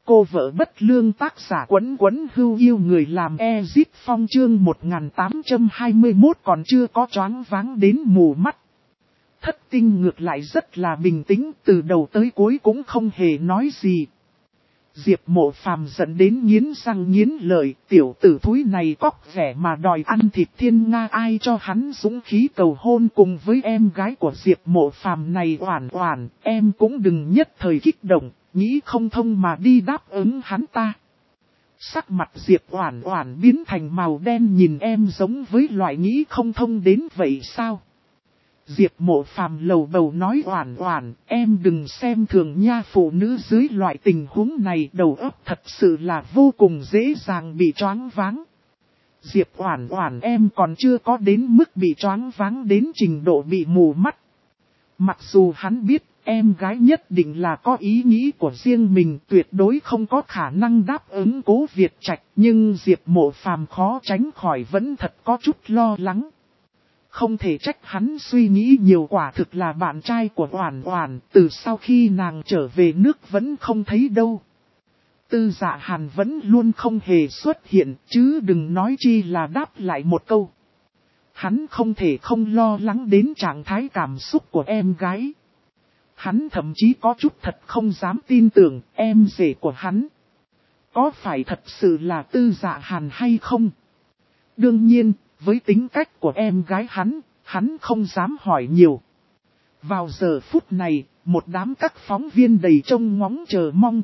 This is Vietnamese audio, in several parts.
cô vợ bất lương, tác giả Quấn Quấn Hưu yêu người làm Ezip Phong, chương 1821 còn chưa có choáng váng đến mù mắt. Thất Tinh ngược lại rất là bình tĩnh, từ đầu tới cuối cũng không hề nói gì. Diệp Mộ Phàm giận đến nghiến răng nghiến lợi, tiểu tử thúi này cóc vẻ mà đòi ăn thịt thiên nga, ai cho hắn dũng khí cầu hôn cùng với em gái của Diệp Mộ Phàm này. Oản Oản, em cũng đừng nhất thời kích động, nghĩ không thông mà đi đáp ứng hắn ta. Sắc mặt Diệp Oản Oản biến thành màu đen, nhìn em giống với loại nghĩ không thông đến vậy sao? Diệp Mộ Phàm lầu bầu nói, Oản Oản, em đừng xem thường nha, phụ nữ dưới loại tình huống này đầu óc thật sự là vô cùng dễ dàng bị choáng váng. Diệp Oản Oản, em còn chưa có đến mức bị choáng váng đến trình độ bị mù mắt. Mặc dù hắn biết em gái nhất định là có ý nghĩ của riêng mình, tuyệt đối không có khả năng đáp ứng Cố Việt Trạch, nhưng Diệp Mộ Phàm khó tránh khỏi vẫn thật có chút lo lắng. Không thể trách hắn suy nghĩ nhiều, quả thực là bạn trai của Oản Oản, từ sau khi nàng trở về nước vẫn không thấy đâu. Tư Dạ Hàn vẫn luôn không hề xuất hiện, chứ đừng nói chi là đáp lại một câu. Hắn không thể không lo lắng đến trạng thái cảm xúc của em gái. Hắn thậm chí có chút thật không dám tin tưởng em rể của hắn có phải thật sự là Tư Dạ Hàn hay không. Đương nhiên, với tính cách của em gái hắn không dám hỏi nhiều. Vào giờ phút này, một đám các phóng viên đầy trông ngóng chờ mong,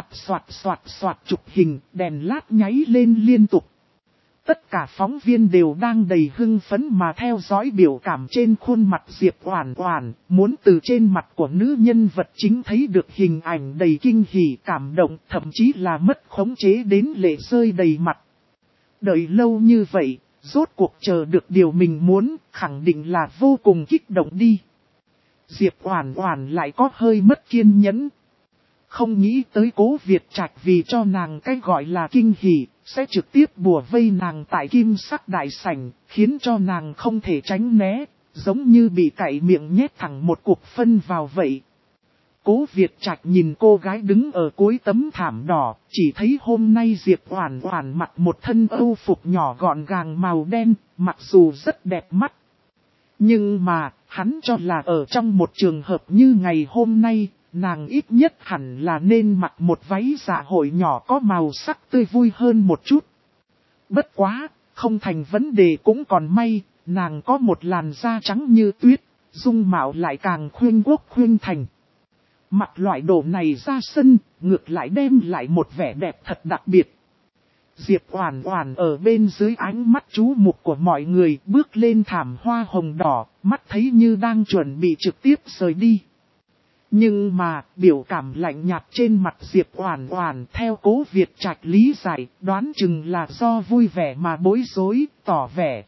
soạt chụp hình, đèn lát nháy lên liên tục. Tất cả phóng viên đều đang đầy hưng phấn mà theo dõi biểu cảm trên khuôn mặt Diệp Oản Oản, muốn từ trên mặt của nữ nhân vật chính thấy được hình ảnh đầy kinh hỉ, cảm động, thậm chí là mất khống chế đến lệ rơi đầy mặt. Đợi lâu như vậy, rốt cuộc chờ được điều mình muốn, khẳng định là vô cùng kích động đi. Diệp Oản Oản lại có hơi mất kiên nhẫn. Không nghĩ tới Cố Việt Trạch vì cho nàng cái gọi là kinh hỉ, sẽ trực tiếp bùa vây nàng tại Kim Sắc đại sảnh, khiến cho nàng không thể tránh né, giống như bị cạy miệng nhét thẳng một cục phân vào vậy. Cố Việt Trạch nhìn cô gái đứng ở cuối tấm thảm đỏ, chỉ thấy hôm nay Diệp Oản Oản mặc một thân âu phục nhỏ gọn gàng màu đen, mặc dù rất đẹp mắt. Nhưng mà, hắn cho là ở trong một trường hợp như ngày hôm nay, nàng ít nhất hẳn là nên mặc một váy dạ hội nhỏ có màu sắc tươi vui hơn một chút. Bất quá, không thành vấn đề cũng còn may, nàng có một làn da trắng như tuyết, dung mạo lại càng khuynh quốc khuynh thành. Mặc loại đồ này ra sân, ngược lại đem lại một vẻ đẹp thật đặc biệt. Diệp Oản Oản ở bên dưới ánh mắt chú mục của mọi người bước lên thảm hoa hồng đỏ, mắt thấy như đang chuẩn bị trực tiếp rời đi. Nhưng mà, biểu cảm lạnh nhạt trên mặt Diệp Oản Oản theo Cố Việt Trạch lý giải, đoán chừng là do vui vẻ mà bối rối, tỏ vẻ.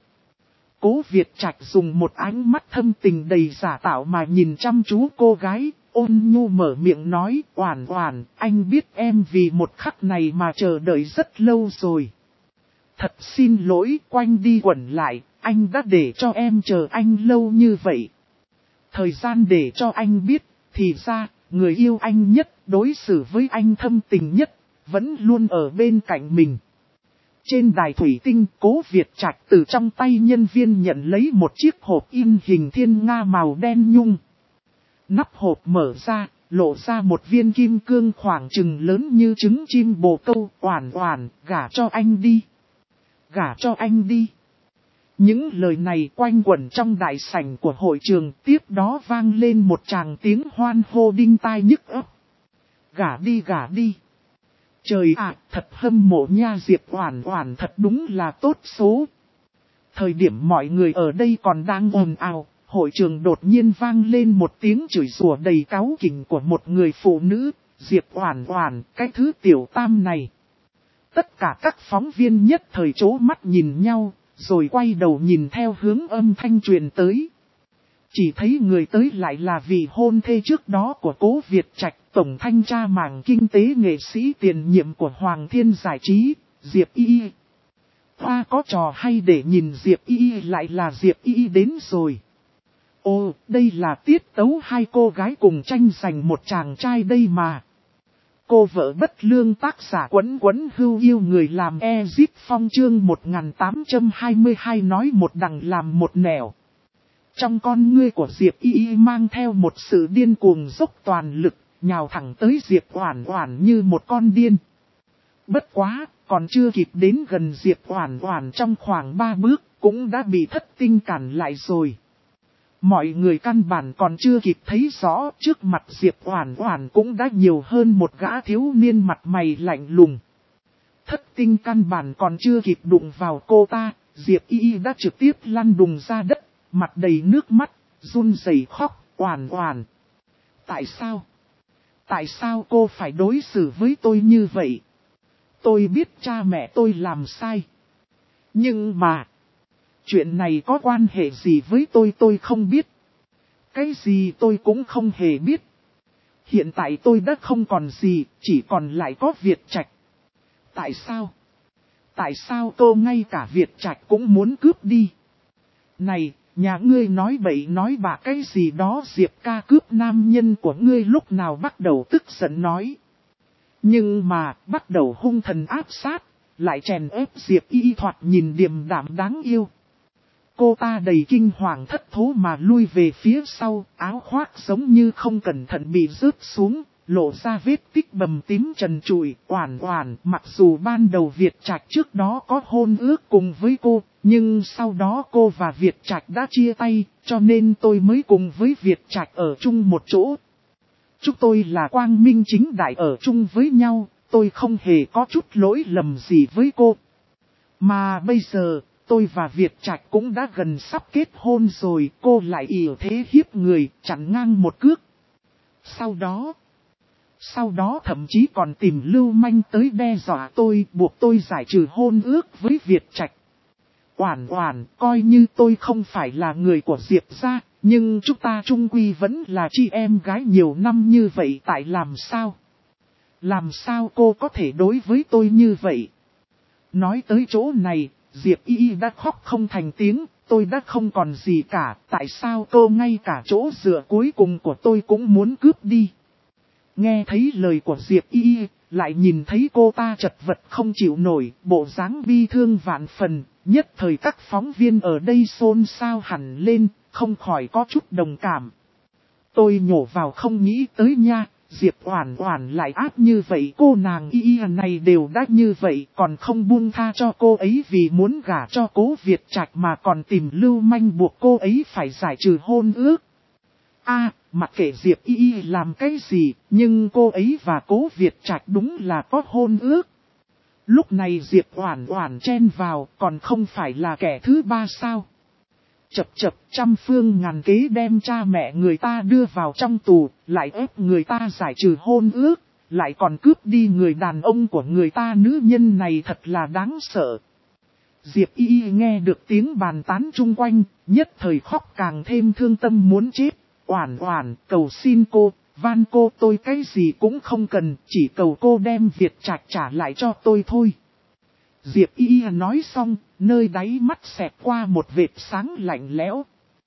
Cố Việt Trạch dùng một ánh mắt thâm tình đầy giả tạo mà nhìn chăm chú cô gái, ôn nhu mở miệng nói, Oản Oản, anh biết em vì một khắc này mà chờ đợi rất lâu rồi. Thật xin lỗi, quanh đi quẩn lại, anh đã để cho em chờ anh lâu như vậy. Thời gian để cho anh biết, thì ra, người yêu anh nhất, đối xử với anh thâm tình nhất, vẫn luôn ở bên cạnh mình. Trên đài thủy tinh, Cố Việt Trạch từ trong tay nhân viên nhận lấy một chiếc hộp in hình thiên nga màu đen nhung. Nắp hộp mở ra, lộ ra một viên kim cương khoảng chừng lớn như trứng chim bồ câu. Oản Oản, gả cho anh đi. Gả cho anh đi. Những lời này quanh quẩn trong đại sảnh của hội trường, tiếp đó vang lên một tràng tiếng hoan hô đinh tai nhức óc. Gả đi gả đi. Trời ạ, thật hâm mộ nha, Diệp Oản Oản thật đúng là tốt số. Thời điểm mọi người ở đây còn đang ồn ào, hội trường đột nhiên vang lên một tiếng chửi rủa đầy cáu kỉnh của một người phụ nữ, Diệp Oản Oản, cái thứ tiểu tam này. Tất cả các phóng viên nhất thời trố mắt nhìn nhau, rồi quay đầu nhìn theo hướng âm thanh truyền tới. Chỉ thấy người tới lại là vị hôn thê trước đó của Cố Việt Trạch, tổng thanh tra mảng kinh tế nghệ sĩ tiền nhiệm của Hoàng Thiên Giải trí, Diệp Y. Hoa có trò hay để nhìn Diệp Y, lại là Diệp Y đến rồi. Ồ, đây là tiết tấu hai cô gái cùng tranh giành một chàng trai đây mà. Cô vợ bất lương tác giả Quấn Quấn Hưu yêu người làm Ezip Phong chương 1822 nói một đằng làm một nẻo. Trong con ngươi của Diệp Y mang theo một sự điên cuồng dốc toàn lực, nhào thẳng tới Diệp Oản Oản như một con điên. Bất quá, còn chưa kịp đến gần Diệp Oản Oản trong khoảng 3 bước, cũng đã bị Thất Tinh cản lại rồi. Mọi người căn bản còn chưa kịp thấy rõ, trước mặt Diệp Oản Oản cũng đã nhiều hơn một gã thiếu niên mặt mày lạnh lùng. Thất Tinh căn bản còn chưa kịp đụng vào cô ta, Diệp Y đã trực tiếp lăn đùng ra đất, mặt đầy nước mắt, run rẩy khóc, Oản Oản. Tại sao? Tại sao cô phải đối xử với tôi như vậy? Tôi biết cha mẹ tôi làm sai. Nhưng mà, chuyện này có quan hệ gì với tôi không biết. Cái gì tôi cũng không hề biết. Hiện tại tôi đã không còn gì, chỉ còn lại có Việt Trạch. Tại sao? Tại sao cô ngay cả Việt Trạch cũng muốn cướp đi? Này, nhà ngươi nói bậy nói bạ cái gì đó, Diệp ca cướp nam nhân của ngươi lúc nào bắt đầu tức giận nói. Nhưng mà, bắt đầu hung thần áp sát, lại chèn ép Diệp Y thoạt nhìn điềm đạm đáng yêu. Cô ta đầy kinh hoàng thất thố mà lui về phía sau, áo khoác giống như không cẩn thận bị rớt xuống, lộ ra vết tích bầm tím trần trụi. Oản Oản, mặc dù ban đầu Việt Trạch trước đó có hôn ước cùng với cô, nhưng sau đó cô và Việt Trạch đã chia tay, cho nên tôi mới cùng với Việt Trạch ở chung một chỗ. Chúng tôi là quang minh chính đại ở chung với nhau, tôi không hề có chút lỗi lầm gì với cô. Mà bây giờ, tôi và Việt Trạch cũng đã gần sắp kết hôn rồi, cô lại ỷ thế hiếp người, chặn ngang một cước. Sau đó thậm chí còn tìm lưu manh tới đe dọa tôi, buộc tôi giải trừ hôn ước với Việt Trạch. Oản Oản, coi như tôi không phải là người của Diệp gia, nhưng chúng ta chung quy vẫn là chị em gái nhiều năm như vậy, tại làm sao? Làm sao cô có thể đối với tôi như vậy? Nói tới chỗ này, Diệp Y đã khóc không thành tiếng, tôi đã không còn gì cả, tại sao cô ngay cả chỗ dựa cuối cùng của tôi cũng muốn cướp đi? Nghe thấy lời của Diệp Y, lại nhìn thấy cô ta chật vật không chịu nổi, bộ dáng bi thương vạn phần, nhất thời các phóng viên ở đây xôn xao hẳn lên, không khỏi có chút đồng cảm. Tôi nhổ vào không nghĩ tới nha, Diệp Oản Oản lại ác như vậy, cô nàng Y này đều đã như vậy, còn không buông tha cho cô ấy vì muốn gả cho Cố Việt Trạch mà còn tìm lưu manh buộc cô ấy phải giải trừ hôn ước. Mặc kệ Diệp Y làm cái gì, nhưng cô ấy và Cố Việt Trạch đúng là có hôn ước. Lúc này Diệp Oản Oản chen vào, còn không phải là kẻ thứ ba sao? Chập trăm phương ngàn kế đem cha mẹ người ta đưa vào trong tù, lại ép người ta giải trừ hôn ước, lại còn cướp đi người đàn ông của người ta, nữ nhân này thật là đáng sợ. Diệp Y nghe được tiếng bàn tán chung quanh, nhất thời khóc càng thêm thương tâm muốn chết. Oản Oản, cầu xin cô, van cô, tôi cái gì cũng không cần, chỉ cầu cô đem Việt Trạch trả lại cho tôi thôi. Diệp Y nói xong, nơi đáy mắt xẹt qua một vệt sáng lạnh lẽo.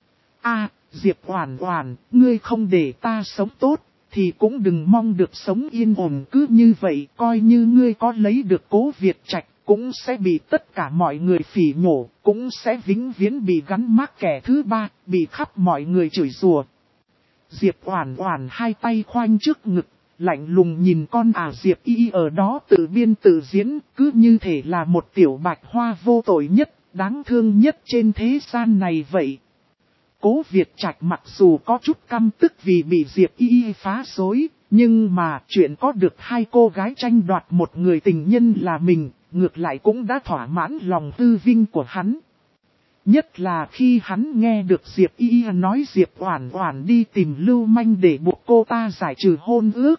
Diệp Oản Oản, ngươi không để ta sống tốt, thì cũng đừng mong được sống yên ổn cứ như vậy, coi như ngươi có lấy được Cố Việt Trạch, cũng sẽ bị tất cả mọi người phỉ nhổ, cũng sẽ vĩnh viễn bị gắn mác kẻ thứ ba, bị khắp mọi người chửi rủa. Diệp Oản Oản hai tay khoanh trước ngực, lạnh lùng nhìn con Diệp Y ở đó tự biên tự diễn, cứ như thể là một tiểu bạch hoa vô tội nhất, đáng thương nhất trên thế gian này vậy. Cố Việt Trạch mặc dù có chút căm tức vì bị Diệp Y phá rối, nhưng mà chuyện có được hai cô gái tranh đoạt một người tình nhân là mình, ngược lại cũng đã thỏa mãn lòng tư vinh của hắn. Nhất là khi hắn nghe được Diệp Y nói Diệp Oản Oản đi tìm lưu manh để buộc cô ta giải trừ hôn ước.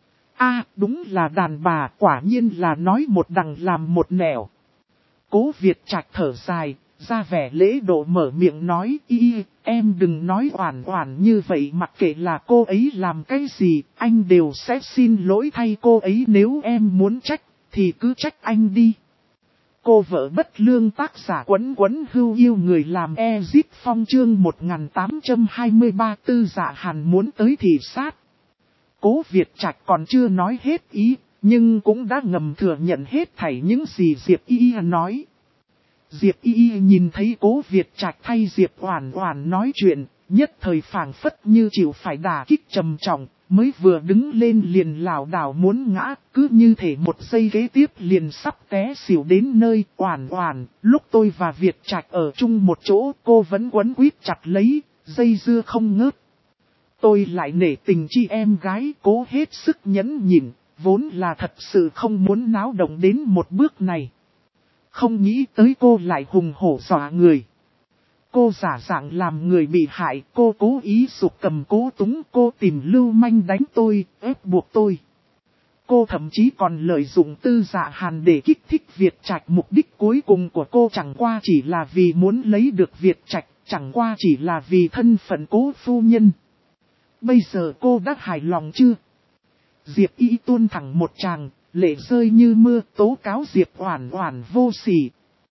Đúng là đàn bà, quả nhiên là nói một đằng làm một nẻo. Cố Việt Trạch thở dài, ra vẻ lễ độ mở miệng nói, em đừng nói Oản Oản như vậy, mặc kệ là cô ấy làm cái gì, anh đều sẽ xin lỗi thay cô ấy, nếu em muốn trách, thì cứ trách anh đi. Cô vợ bất lương tác giả Quấn Quấn Hưu yêu người làm Ezip Phong chương 1823 Tư Dạ Hàn muốn tới thị sát. Cố Việt Trạch còn chưa nói hết ý, nhưng cũng đã ngầm thừa nhận hết thảy những gì Diệp Y nói. Diệp Y nhìn thấy Cố Việt Trạch thay Diệp Oản Oản nói chuyện, nhất thời phảng phất như chịu phải đả kích trầm trọng, mới vừa đứng lên liền lảo đảo muốn ngã, cứ như thể một giây kế tiếp liền sắp té xỉu đến nơi. Oản Oản, lúc tôi và Việt Trạch ở chung một chỗ, cô vẫn quấn quýt chặt lấy, dây dưa không ngớt. Tôi lại nể tình chi em gái, cố hết sức nhẫn nhịn, vốn là thật sự không muốn náo động đến một bước này. Không nghĩ tới cô lại hùng hổ dọa người. Cô giả dạng làm người bị hại, cô cố ý sục cầm cố túng, cô tìm lưu manh đánh tôi, ép buộc tôi. Cô thậm chí còn lợi dụng Tư Dạ Hàn để kích thích Việt Trạch. Mục đích cuối cùng của cô chẳng qua chỉ là vì muốn lấy được Việt Trạch, chẳng qua chỉ là vì thân phận Cố phu nhân. Bây giờ cô đã hài lòng chưa? Diệp Y tuôn thẳng một tràng, lệ rơi như mưa, tố cáo Diệp Oản Oản vô sỉ.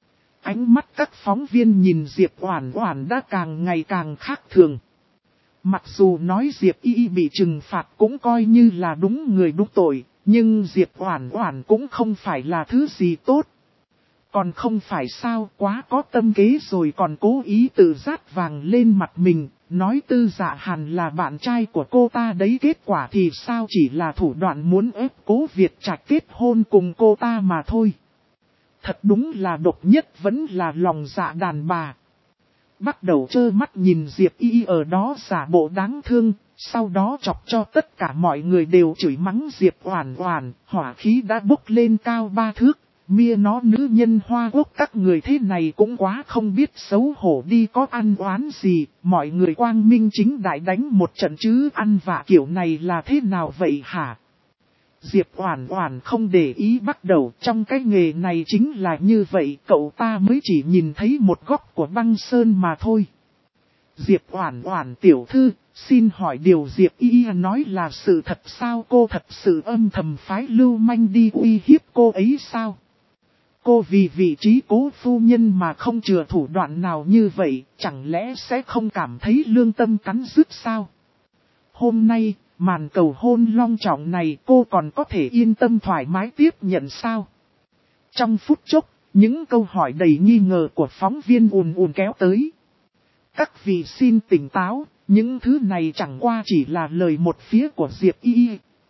Ánh mắt các phóng viên nhìn Diệp Oản Oản đã càng ngày càng khác thường. Mặc dù nói Diệp Y bị trừng phạt cũng coi như là đúng người đúng tội, nhưng Diệp Oản Oản cũng không phải là thứ gì tốt. Còn không phải sao, quá có tâm kế rồi còn cố ý tự dát vàng lên mặt mình, nói Tư Dạ Hàn là bạn trai của cô ta đấy, kết quả thì sao chỉ là thủ đoạn muốn ép Cố Việt Trạch kết hôn cùng cô ta mà thôi. Thật đúng là độc nhất vẫn là lòng dạ đàn bà. Bắt đầu trơ mắt nhìn Diệp Y ở đó giả bộ đáng thương, sau đó chọc cho tất cả mọi người đều chửi mắng Diệp Oản Oản, hỏa khí đã bốc lên cao 3 thước. Mia nó nữ nhân Hoa Quốc các người thế này cũng quá không biết xấu hổ đi, có ăn oán gì, mọi người quang minh chính đại đánh một trận chứ ăn vạ kiểu này là thế nào vậy hả? Diệp Oản Oản không để ý, bắt đầu trong cái nghề này chính là như vậy, cậu ta mới chỉ nhìn thấy một góc của băng sơn mà thôi. Diệp Oản Oản tiểu thư, xin hỏi điều Diệp Y nói là sự thật sao? Cô thật sự âm thầm phái lưu manh đi uy hiếp cô ấy sao? Cô vì vị trí Cố phu nhân mà không chừa thủ đoạn nào như vậy, chẳng lẽ sẽ không cảm thấy lương tâm cắn rứt sao? Hôm nay, màn cầu hôn long trọng này cô còn có thể yên tâm thoải mái tiếp nhận sao? Trong phút chốc, những câu hỏi đầy nghi ngờ của phóng viên ùn ùn kéo tới. Các vị xin tỉnh táo, những thứ này chẳng qua chỉ là lời một phía của Diệp Y.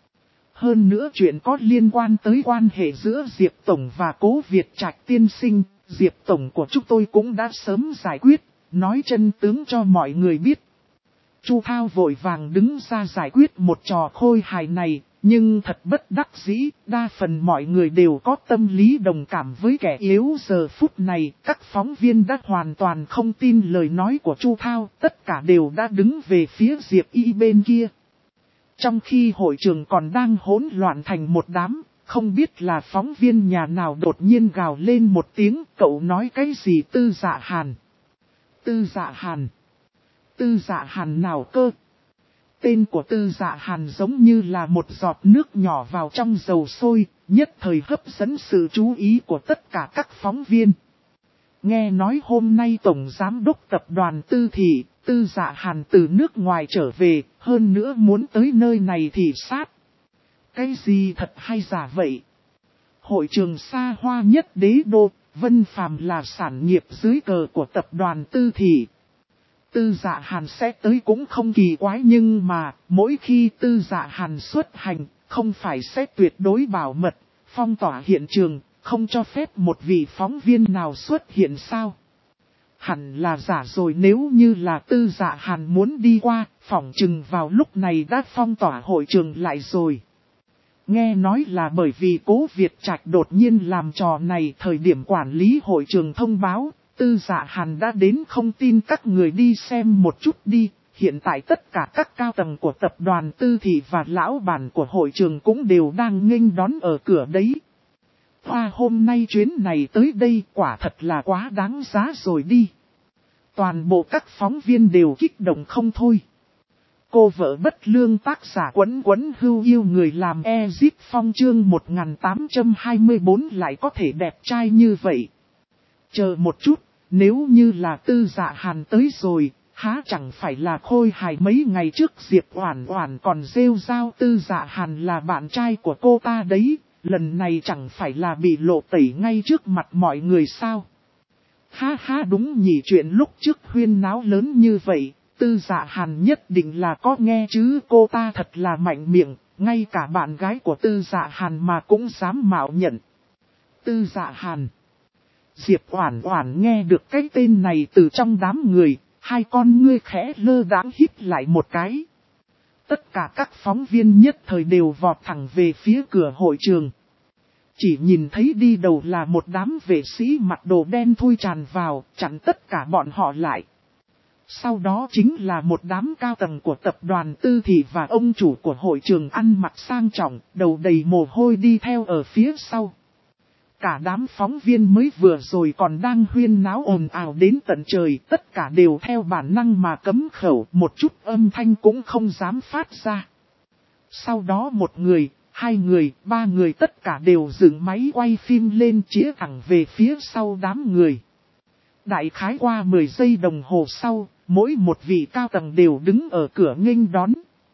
Hơn nữa chuyện có liên quan tới quan hệ giữa Diệp Tổng và Cố Việt Trạch tiên sinh, Diệp Tổng của chúng tôi cũng đã sớm giải quyết, nói chân tướng cho mọi người biết. Chu Thao vội vàng đứng ra giải quyết một trò khôi hài này, nhưng thật bất đắc dĩ, đa phần mọi người đều có tâm lý đồng cảm với kẻ yếu giờ phút này. Các phóng viên đã hoàn toàn không tin lời nói của Chu Thao, tất cả đều đã đứng về phía Diệp Y bên kia. Trong khi hội trường còn đang hỗn loạn thành một đám, không biết là phóng viên nhà nào đột nhiên gào lên một tiếng, cậu nói cái gì Tư Dạ Hàn? Tư Dạ Hàn? Tư Dạ Hàn nào cơ? Tên của Tư Dạ Hàn giống như là một giọt nước nhỏ vào trong dầu sôi, nhất thời hấp dẫn sự chú ý của tất cả các phóng viên. Nghe nói hôm nay Tổng Giám đốc Tập đoàn Tư Thị, Tư Dạ Hàn từ nước ngoài trở về, hơn nữa muốn tới nơi này thị sát. Cái gì thật hay giả vậy? Hội trường xa hoa nhất đế đô, Vân Phàm là sản nghiệp dưới cờ của Tập đoàn Tư Thị. Tư Dạ Hàn sẽ tới cũng không kỳ quái, nhưng mà mỗi khi Tư Dạ Hàn xuất hành, không phải sẽ tuyệt đối bảo mật, phong tỏa hiện trường, không cho phép một vị phóng viên nào xuất hiện sao? Hẳn là giả rồi, nếu như là Tư Dạ Hàn muốn đi qua, phỏng chừng vào lúc này đã phong tỏa hội trường lại rồi. Nghe nói là bởi vì Cố Việt Trạch đột nhiên làm trò này, thời điểm quản lý hội trường thông báo, Tư Dạ Hàn đã đến, không tin các người đi xem một chút đi. Hiện tại tất cả các cao tầng của Tập đoàn Tư Thị và lão bản của hội trường cũng đều đang nghênh đón ở cửa đấy. Hoa hôm nay chuyến này tới đây quả thật là quá đáng giá rồi đi. Toàn bộ các phóng viên đều kích động không thôi. Cô vợ bất lương tác giả Quấn Quấn Hưu yêu người làm Ezip Phong chương 1824 lại có thể đẹp trai như vậy. Chờ một chút, nếu như là Tư Dạ Hàn tới rồi, Há chẳng phải là khôi hài mấy ngày trước Diệp Oản Oản còn rêu rao Tư Dạ Hàn là bạn trai của cô ta đấy, lần này chẳng phải là bị lộ tẩy ngay trước mặt mọi người sao? Ha ha, đúng nhỉ, chuyện lúc trước huyên náo lớn như vậy, Tư Dạ Hàn nhất định là có nghe chứ, cô ta thật là mạnh miệng, ngay cả bạn gái của Tư Dạ Hàn mà cũng dám mạo nhận. Tư Dạ Hàn. Diệp Oản Oản nghe được cái tên này từ trong đám người, hai con ngươi khẽ lơ đãng híp lại một cái. Tất cả các phóng viên nhất thời đều vọt thẳng về phía cửa hội trường. Chỉ nhìn thấy đi đầu là một đám vệ sĩ mặc đồ đen thui tràn vào, chặn tất cả bọn họ lại. Sau đó chính là một đám cao tầng của tập đoàn Tư Thị và ông chủ của hội trường ăn mặc sang trọng, đầu đầy mồ hôi đi theo ở phía sau. Cả đám phóng viên mới vừa rồi còn đang huyên náo ồn ào đến tận trời, tất cả đều theo bản năng mà cấm khẩu, một chút âm thanh cũng không dám phát ra. Sau đó một người, hai người, ba người tất cả đều dựng máy quay phim lên chĩa thẳng về phía sau đám người. Đại khái qua 10 giây đồng hồ sau, mỗi một vị cao tầng đều đứng ở cửa nghênh đón.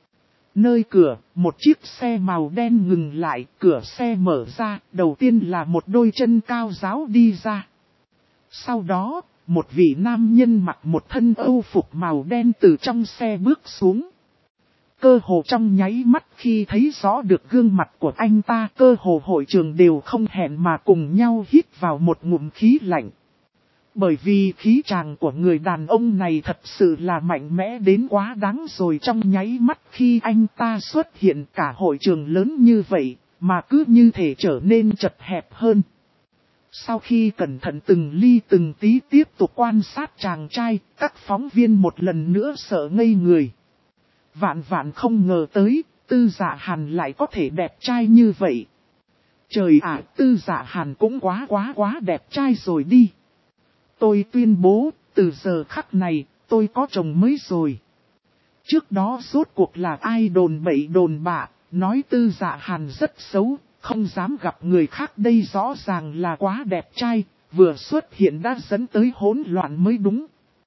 Nơi cửa, một chiếc xe màu đen ngừng lại, cửa xe mở ra, đầu tiên là một đôi chân cao ráo đi ra. Sau đó, một vị nam nhân mặc một thân âu phục màu đen từ trong xe bước xuống. Cơ hồ trong nháy mắt khi thấy rõ được gương mặt của anh ta, cơ hồ hội trường đều không hẹn mà cùng nhau hít vào một ngụm khí lạnh. Bởi vì khí tràng của người đàn ông này thật sự là mạnh mẽ đến quá đáng rồi, trong nháy mắt khi anh ta xuất hiện cả hội trường lớn như vậy, mà cứ như thể trở nên chật hẹp hơn. Sau khi cẩn thận từng ly từng tí tiếp tục quan sát chàng trai, các phóng viên một lần nữa sợ ngây người. Vạn vạn không ngờ tới, Tư Dạ Hàn lại có thể đẹp trai như vậy. Trời ạ, Tư Dạ Hàn cũng quá đẹp trai rồi đi. Tôi tuyên bố, từ giờ khắc này, tôi có chồng mới rồi. Trước đó rốt cuộc là ai đồn bậy đồn bạ, nói Tư Dạ Hàn rất xấu, không dám gặp người khác, đây rõ ràng là quá đẹp trai, vừa xuất hiện đã dẫn tới hỗn loạn mới đúng.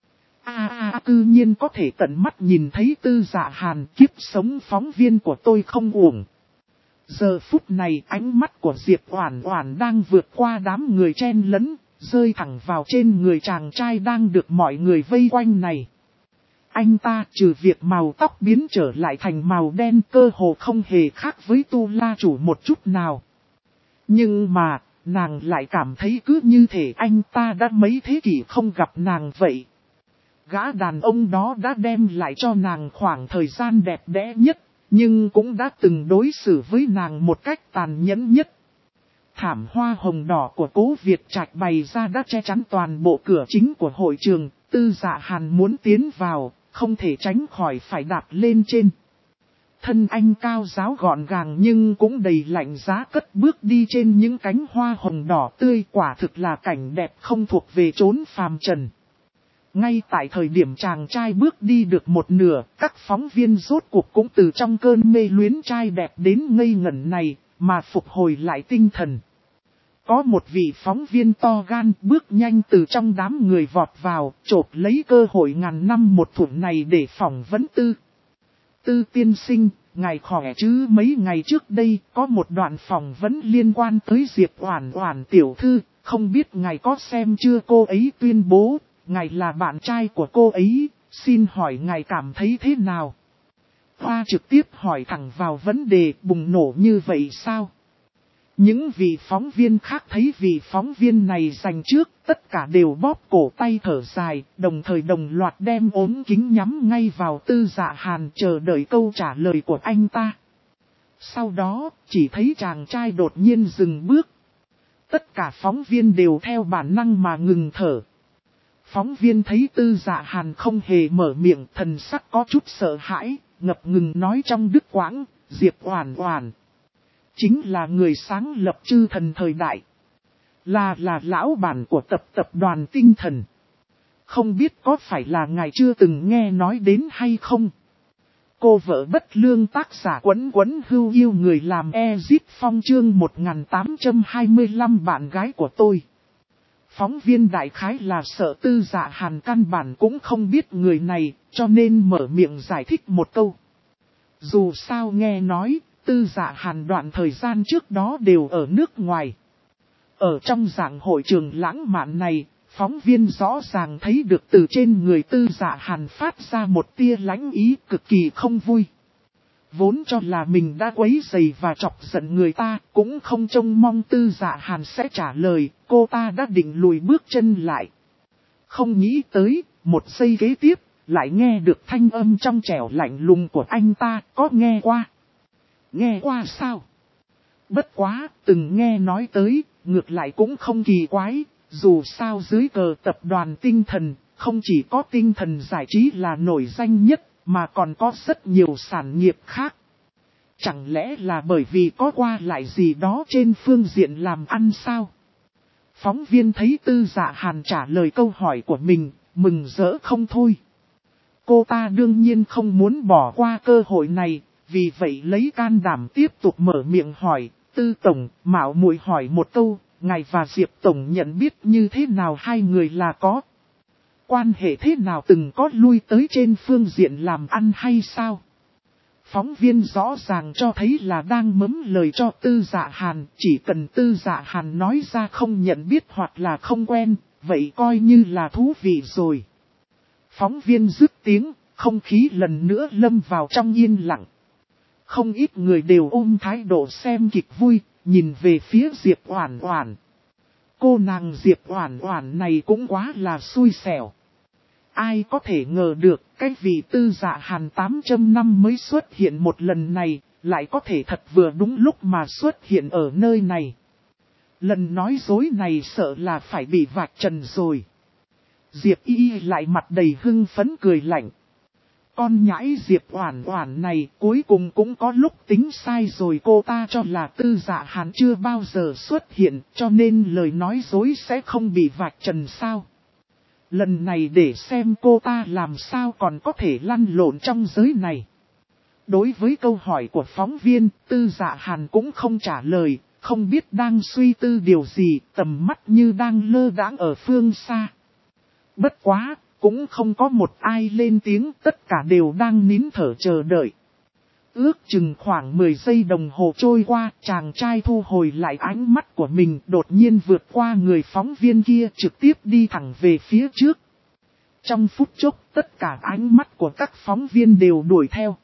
Cư nhiên có thể tận mắt nhìn thấy Tư Dạ Hàn, kiếp sống phóng viên của tôi không uổng. Giờ phút này ánh mắt của Diệp Oản Oản đang vượt qua đám người chen lấn, rơi thẳng vào trên người chàng trai đang được mọi người vây quanh này. Anh ta trừ việc màu tóc biến trở lại thành màu đen, cơ hồ không hề khác với Tu La Chủ một chút nào. Nhưng mà, nàng lại cảm thấy cứ như thể anh ta đã mấy thế kỷ không gặp nàng vậy. Gã đàn ông đó đã đem lại cho nàng khoảng thời gian đẹp đẽ nhất, nhưng cũng đã từng đối xử với nàng một cách tàn nhẫn nhất. Thảm hoa hồng đỏ của Cố Việt Trạch bày ra đã che chắn toàn bộ cửa chính của hội trường, Tư Dạ Hàn muốn tiến vào, không thể tránh khỏi phải đạp lên trên. Thân anh cao ráo gọn gàng nhưng cũng đầy lạnh giá cất bước đi trên những cánh hoa hồng đỏ tươi, quả thực là cảnh đẹp không thuộc về chốn phàm trần. Ngay tại thời điểm chàng trai bước đi được một nửa, các phóng viên rốt cuộc cũng từ trong cơn mê luyến trai đẹp đến ngây ngẩn này, mà phục hồi lại tinh thần. Có một vị phóng viên to gan bước nhanh từ trong đám người vọt vào, chộp lấy cơ hội ngàn năm một thủa này để phỏng vấn Tư tiên sinh, ngài khỏe chứ? Mấy ngày trước đây có một đoạn phỏng vấn liên quan tới Diệp Oản Oản tiểu thư, không biết ngài có xem chưa? Cô ấy tuyên bố, ngài là bạn trai của cô ấy, xin hỏi ngài cảm thấy thế nào? Hoa trực tiếp hỏi thẳng vào vấn đề, bùng nổ như vậy sao? Những vị phóng viên khác thấy vị phóng viên này giành trước, tất cả đều bóp cổ tay thở dài, đồng thời đồng loạt đem ốm kính nhắm ngay vào Tư Dạ Hàn chờ đợi câu trả lời của anh ta. Sau đó, chỉ thấy chàng trai đột nhiên dừng bước. Tất cả phóng viên đều theo bản năng mà ngừng thở. Phóng viên thấy Tư Dạ Hàn không hề mở miệng, thần sắc có chút sợ hãi, ngập ngừng nói trong đứt quãng, Diệp Oản Oản chính là người sáng lập chư thần thời đại. Là lão bản của tập đoàn tinh thần. Không biết có phải là ngài chưa từng nghe nói đến hay không? Cô vợ bất lương tác giả Quấn Hưu yêu người làm Ezit Phong chương 1825 bạn gái của tôi. Phóng viên đại khái là sợ Tư Dạ Hàn căn bản cũng không biết người này, cho nên mở miệng giải thích một câu. Dù sao nghe nói, Tư Dạ Hàn đoạn thời gian trước đó đều ở nước ngoài. Ở trong dạng hội trường lãng mạn này, phóng viên rõ ràng thấy được từ trên người Tư Dạ Hàn phát ra một tia lãnh ý cực kỳ không vui. Vốn cho là mình đã quấy rầy và chọc giận người ta, cũng không trông mong Tư Dạ Hàn sẽ trả lời, cô ta đã định lùi bước chân lại. Không nghĩ tới, một giây kế tiếp, lại nghe được thanh âm trong trẻo lạnh lùng của anh ta, có nghe qua? Nghe qua sao? Bất quá, từng nghe nói tới, ngược lại cũng không kỳ quái, dù sao dưới cờ tập đoàn tinh thần, không chỉ có tinh thần giải trí là nổi danh nhất, mà còn có rất nhiều sản nghiệp khác. Chẳng lẽ là bởi vì có qua lại gì đó trên phương diện làm ăn sao? Phóng viên thấy Tư Dạ Hàn trả lời câu hỏi của mình, mừng rỡ không thôi. Cô ta đương nhiên không muốn bỏ qua cơ hội này, vì vậy lấy can đảm tiếp tục mở miệng hỏi, Tư Tổng, mạo muội hỏi một câu, ngài và Diệp Tổng nhận biết như thế nào hai người là có? Quan hệ thế nào từng có lui tới trên phương diện làm ăn hay sao? Phóng viên rõ ràng cho thấy là đang mớm lời cho Tư Dạ Hàn, chỉ cần Tư Dạ Hàn nói ra không nhận biết hoặc là không quen, vậy coi như là thú vị rồi. Phóng viên dứt tiếng, không khí lần nữa lâm vào trong yên lặng. Không ít người đều ôm thái độ xem kịch vui, nhìn về phía Diệp Oản Oản. Cô nàng Diệp Oản Oản này cũng quá là xui xẻo. Ai có thể ngờ được cái vị Tư Dạ Hàn 800 năm mới xuất hiện một lần này, lại có thể thật vừa đúng lúc mà xuất hiện ở nơi này. Lần nói dối này sợ là phải bị vạch trần rồi. Diệp Y lại mặt đầy hưng phấn cười lạnh. Con nhãi Diệp Oản Oản này cuối cùng cũng có lúc tính sai rồi, cô ta cho là Tư Dạ Hàn chưa bao giờ xuất hiện, cho nên lời nói dối sẽ không bị vạch trần sao. Lần này để xem cô ta làm sao còn có thể lăn lộn trong giới này. Đối với câu hỏi của phóng viên, Tư Dạ Hàn cũng không trả lời, không biết đang suy tư điều gì, tầm mắt như đang lơ đãng ở phương xa. Bất quá, cũng không có một ai lên tiếng, tất cả đều đang nín thở chờ đợi. Ước chừng khoảng 10 giây đồng hồ trôi qua, chàng trai thu hồi lại ánh mắt của mình, đột nhiên vượt qua người phóng viên kia, trực tiếp đi thẳng về phía trước. Trong phút chốc, tất cả ánh mắt của các phóng viên đều đuổi theo.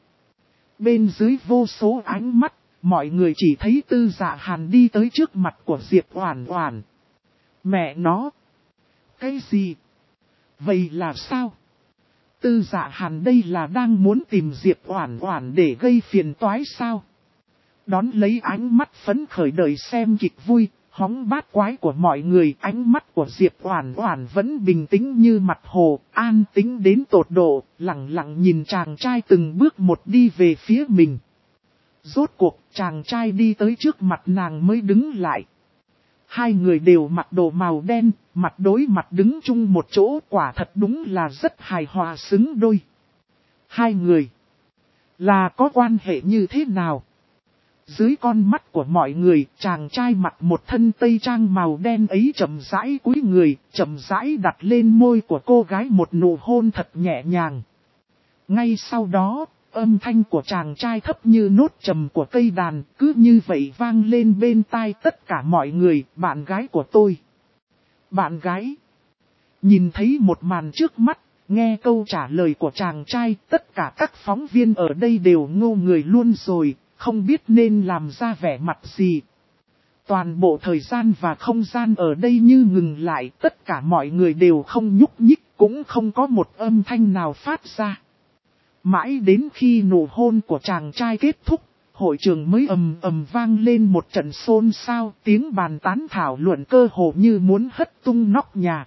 Bên dưới vô số ánh mắt, mọi người chỉ thấy Tư Dạ Hàn đi tới trước mặt của Diệp Oản Oản. Mẹ nó! Cái gì? Vậy là sao? Tư Dạ Hàn đây là đang muốn tìm Diệp Oản Oản để gây phiền toái sao? Đón lấy ánh mắt phấn khởi đợi xem kịch vui, hóng bát quái của mọi người, ánh mắt của Diệp Oản Oản vẫn bình tĩnh như mặt hồ, an tĩnh đến tột độ, lặng lặng nhìn chàng trai từng bước một đi về phía mình. Rốt cuộc, chàng trai đi tới trước mặt nàng mới đứng lại. Hai người đều mặc đồ màu đen, mặt đối mặt đứng chung một chỗ, quả thật đúng là rất hài hòa xứng đôi. Hai người là có quan hệ như thế nào? Dưới con mắt của mọi người, chàng trai mặc một thân tây trang màu đen ấy chậm rãi cúi người, chậm rãi đặt lên môi của cô gái một nụ hôn thật nhẹ nhàng. Ngay sau đó, âm thanh của chàng trai thấp như nốt trầm của cây đàn, cứ như vậy vang lên bên tai tất cả mọi người, bạn gái của tôi. Bạn gái. Nhìn thấy một màn trước mắt, nghe câu trả lời của chàng trai, tất cả các phóng viên ở đây đều ngô người luôn rồi, không biết nên làm ra vẻ mặt gì. Toàn bộ thời gian và không gian ở đây như ngừng lại, tất cả mọi người đều không nhúc nhích, cũng không có một âm thanh nào phát ra. Mãi đến khi nụ hôn của chàng trai kết thúc, hội trường mới ầm ầm vang lên một trận xôn xao, tiếng bàn tán thảo luận cơ hồ như muốn hất tung nóc nhà.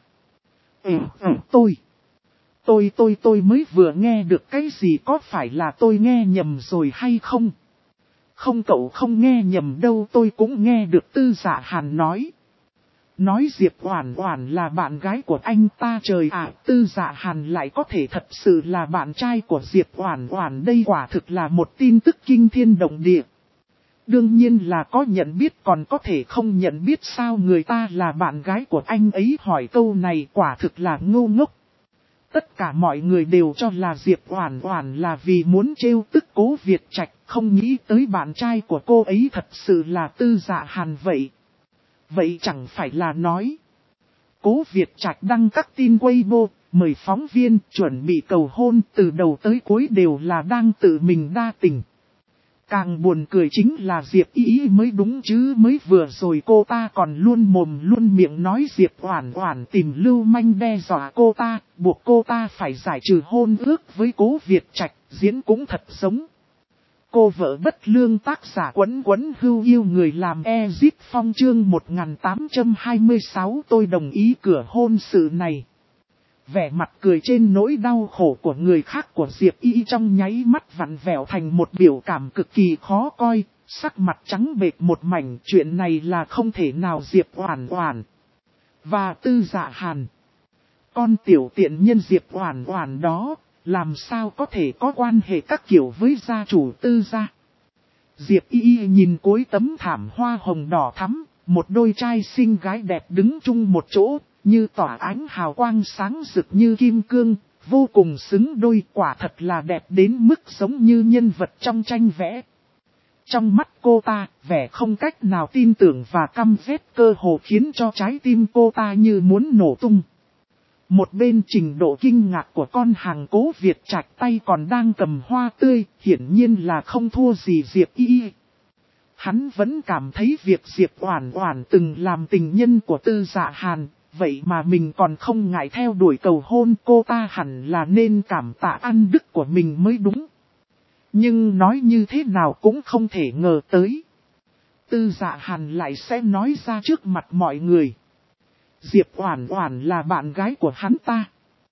Tôi mới vừa nghe được cái gì, có phải là tôi nghe nhầm rồi hay không? Không, cậu không nghe nhầm đâu, tôi cũng nghe được Tư Dạ Hàn nói. Nói Diệp Oản Oản là bạn gái của anh ta, trời ạ, Tư Dạ Hàn lại có thể thật sự là bạn trai của Diệp Oản Oản, đây quả thực là một tin tức kinh thiên động địa. Đương nhiên là có nhận biết, còn có thể không nhận biết sao, người ta là bạn gái của anh ấy hỏi câu này quả thực là ngu ngốc. Tất cả mọi người đều cho là Diệp Oản Oản là vì muốn trêu tức Cố Việt Trạch, không nghĩ tới bạn trai của cô ấy thật sự là Tư Dạ Hàn vậy. Vậy chẳng phải là nói, Cố Việt Trạch đăng các tin Weibo, mời phóng viên, chuẩn bị cầu hôn, từ đầu tới cuối đều là đang tự mình đa tình. Càng buồn cười chính là Diệp Y mới đúng chứ, mới vừa rồi cô ta còn luôn mồm luôn miệng nói Diệp Oản Oản tìm lưu manh đe dọa cô ta, buộc cô ta phải giải trừ hôn ước với Cố Việt Trạch, diễn cũng thật giống. Cô vợ bất lương tác giả Quấn Quấn Hưu yêu người làm Ezip Phong chương 1826 tôi đồng ý cửa hôn sự này. Vẻ mặt cười trên nỗi đau khổ của người khác của Diệp Y trong nháy mắt vặn vẹo thành một biểu cảm cực kỳ khó coi, sắc mặt trắng bệch một mảnh. Chuyện này là không thể nào. Diệp Oản Oản và Tư Dạ Hàn, con tiểu tiện nhân Diệp Oản Oản đó, làm sao có thể có quan hệ các kiểu với gia chủ Tư gia. Diệp Y nhìn cuối tấm thảm hoa hồng đỏ thắm, một đôi trai xinh gái đẹp đứng chung một chỗ, như tỏa ánh hào quang sáng rực như kim cương, vô cùng xứng đôi, quả thật là đẹp đến mức giống như nhân vật trong tranh vẽ. Trong mắt cô ta, vẻ không cách nào tin tưởng và căm ghét cơ hồ khiến cho trái tim cô ta như muốn nổ tung. Một bên trình độ kinh ngạc của con hàng Cố Việt Trạch tay còn đang cầm hoa tươi, hiển nhiên là không thua gì Diệp Y. Hắn vẫn cảm thấy việc Diệp Oản Oản từng làm tình nhân của Tư Dạ Hàn, vậy mà mình còn không ngại theo đuổi cầu hôn, cô ta hẳn là nên cảm tạ ăn đức của mình mới đúng. Nhưng nói như thế nào cũng không thể ngờ tới, Tư Dạ Hàn lại sẽ nói ra trước mặt mọi người, Diệp Oản Oản là bạn gái của hắn ta.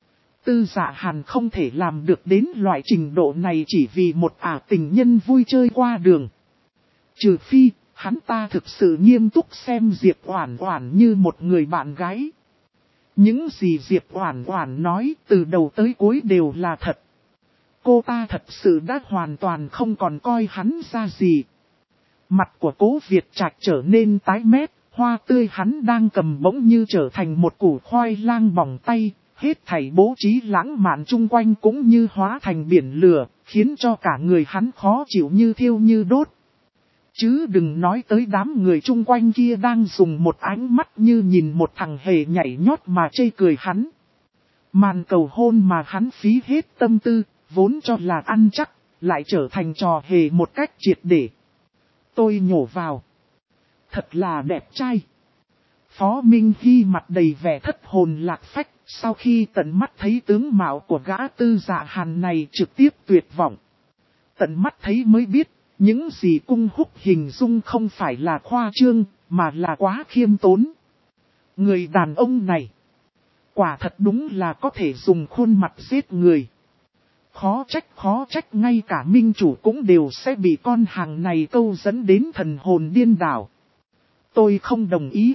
Tư Dạ Hàn không thể làm được đến loại trình độ này chỉ vì một tình nhân vui chơi qua đường. Trừ phi, hắn ta thực sự nghiêm túc xem Diệp Oản Oản như một người bạn gái. Những gì Diệp Oản Oản nói từ đầu tới cuối đều là thật. Cô ta thật sự đã hoàn toàn không còn coi hắn ra gì. Mặt của Cố Việt Trạch trở nên tái mét, hoa tươi hắn đang cầm bỗng như trở thành một củ khoai lang bỏng tay, hết thảy bố trí lãng mạn chung quanh cũng như hóa thành biển lửa, khiến cho cả người hắn khó chịu như thiêu như đốt. Chứ đừng nói tới đám người chung quanh kia đang dùng một ánh mắt như nhìn một thằng hề nhảy nhót mà chê cười hắn. Màn cầu hôn mà hắn phí hết tâm tư, vốn cho là ăn chắc, lại trở thành trò hề một cách triệt để. Tôi nhổ vào. Thật là đẹp trai. Phó Minh Hy mặt đầy vẻ thất hồn lạc phách, sau khi tận mắt thấy tướng mạo của gã Tư Dạ Hàn này trực tiếp tuyệt vọng. Tận mắt thấy mới biết, những gì cung húc hình dung không phải là khoa trương, mà là quá khiêm tốn. Người đàn ông này, quả thật đúng là có thể dùng khuôn mặt giết người. Khó trách ngay cả minh chủ cũng đều sẽ bị con hàng này câu dẫn đến thần hồn điên đảo. Tôi không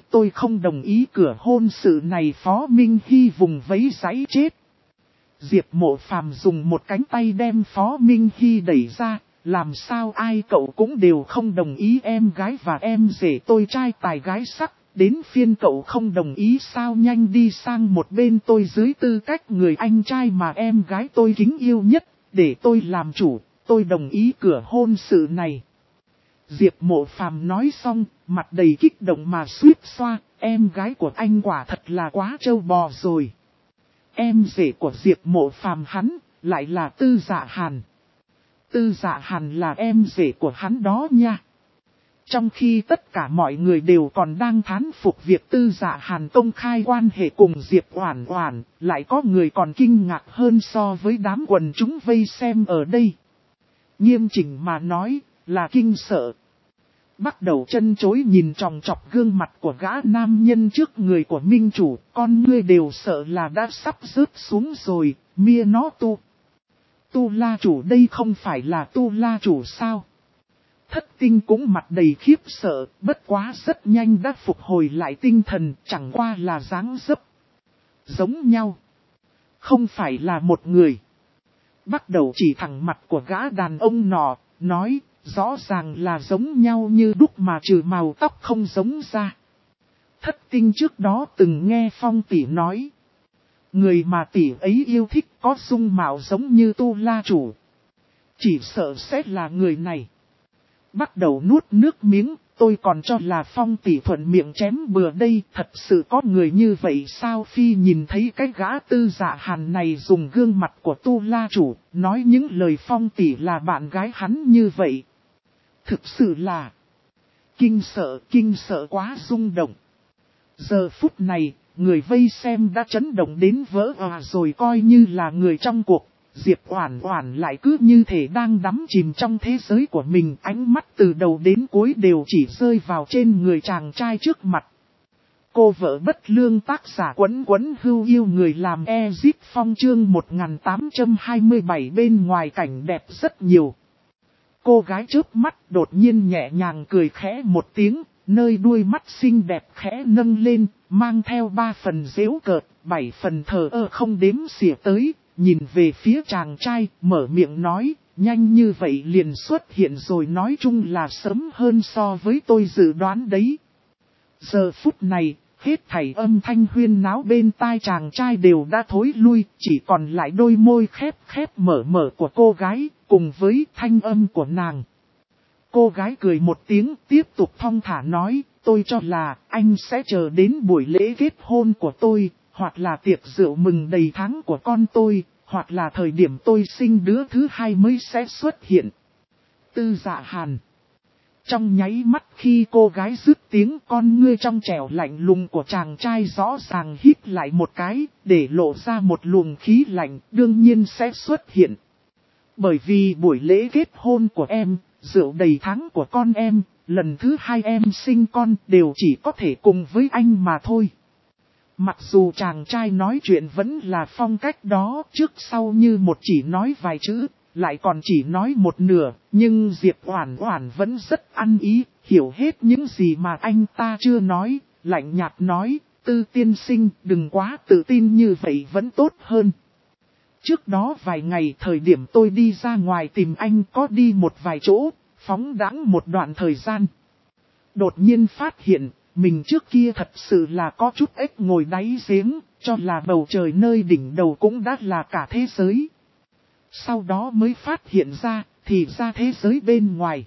đồng ý cửa hôn sự này. Phó Minh Hy vùng vẫy giãy chết. Diệp Mộ Phàm dùng một cánh tay đem Phó Minh Hy đẩy ra, làm sao ai cậu cũng đều không đồng ý, em gái và em rể tôi trai tài gái sắc, đến phiên cậu không đồng ý sao, nhanh đi sang một bên, tôi dưới tư cách người anh trai mà em gái tôi kính yêu nhất, để tôi làm chủ, tôi đồng ý cửa hôn sự này. Diệp Mộ Phàm nói xong, mặt đầy kích động mà suýt xoa, em gái của anh quả thật là quá trâu bò rồi. Em rể của Diệp Mộ Phàm hắn, lại là Tư Dạ Hàn. Tư Dạ Hàn là em rể của hắn đó nha. Trong khi tất cả mọi người đều còn đang thán phục việc Tư Dạ Hàn công khai quan hệ cùng Diệp Oản Oản, lại có người còn kinh ngạc hơn so với đám quần chúng vây xem ở đây. Nghiêm chỉnh mà nói, là kinh sợ. Bắt đầu chân chối nhìn chòng chọc gương mặt của gã nam nhân trước người của minh chủ, con ngươi đều sợ là đã sắp rớt xuống rồi, mia nó tu. Tu La chủ đây không phải là Tu La chủ sao? Thất tinh cũng mặt đầy khiếp sợ, bất quá rất nhanh đã phục hồi lại tinh thần, chẳng qua là dáng dấp giống nhau. Không phải là một người. Bắt đầu chỉ thẳng mặt của gã đàn ông nọ, nói, rõ ràng là giống nhau như đúc mà trừ màu tóc không giống ra. Thất tinh trước đó từng nghe Phong tỷ nói. Người mà tỷ ấy yêu thích có dung mạo giống như Tu La chủ. Chỉ sợ sẽ là người này. Bắt đầu nuốt nước miếng, tôi còn cho là Phong tỷ thuận miệng chém bừa đây, thật sự có người như vậy sao? Phi nhìn thấy cái gã Tư Dạ Hàn này dùng gương mặt của Tu La chủ, nói những lời Phong tỷ là bạn gái hắn như vậy. Thực sự là kinh sợ quá rung động. Giờ phút này, người vây xem đã chấn động đến vỡ òa rồi, coi như là người trong cuộc. Diệp Oản Oản lại cứ như thể đang đắm chìm trong thế giới của mình, ánh mắt từ đầu đến cuối đều chỉ rơi vào trên người chàng trai trước mặt. Cô vợ bất lương tác giả Quấn Quấn Hưu Yêu người làm Ezip Phong chương 1827 bên ngoài cảnh đẹp rất nhiều. Cô gái chớp mắt đột nhiên nhẹ nhàng cười khẽ một tiếng, nơi đuôi mắt xinh đẹp khẽ nâng lên, mang theo 3 phần giễu cợt, 7 phần thờ ơ không đếm xỉa tới. Nhìn về phía chàng trai, mở miệng nói, nhanh như vậy liền xuất hiện rồi, nói chung là sớm hơn so với tôi dự đoán đấy. Giờ phút này, hết thảy âm thanh huyên náo bên tai chàng trai đều đã thối lui, chỉ còn lại đôi môi khép mở của cô gái, cùng với thanh âm của nàng. Cô gái cười một tiếng, tiếp tục thong thả nói, tôi cho là anh sẽ chờ đến buổi lễ kết hôn của tôi. Hoặc là tiệc rượu mừng đầy tháng của con tôi, hoặc là thời điểm tôi sinh đứa thứ hai mới sẽ xuất hiện. Tư Dạ Hàn. Trong nháy mắt khi cô gái dứt tiếng, con ngươi trong trẻo lạnh lùng của chàng trai rõ ràng hít lại một cái, để lộ ra một luồng khí lạnh, đương nhiên sẽ xuất hiện. Bởi vì buổi lễ kết hôn của em, rượu đầy tháng của con em, lần thứ hai em sinh con đều chỉ có thể cùng với anh mà thôi. Mặc dù chàng trai nói chuyện vẫn là phong cách đó, trước sau như một chỉ nói vài chữ, lại còn chỉ nói một nửa, nhưng Diệp Oản Oản vẫn rất ăn ý, hiểu hết những gì mà anh ta chưa nói, lạnh nhạt nói, Tư tiên sinh đừng quá tự tin như vậy vẫn tốt hơn. Trước đó vài ngày thời điểm tôi đi ra ngoài tìm anh có đi một vài chỗ, phóng đãng một đoạn thời gian. Đột nhiên phát hiện, mình trước kia thật sự là có chút ếch ngồi đáy giếng, cho là bầu trời nơi đỉnh đầu cũng đã là cả thế giới. Sau đó mới phát hiện ra, thì ra thế giới bên ngoài.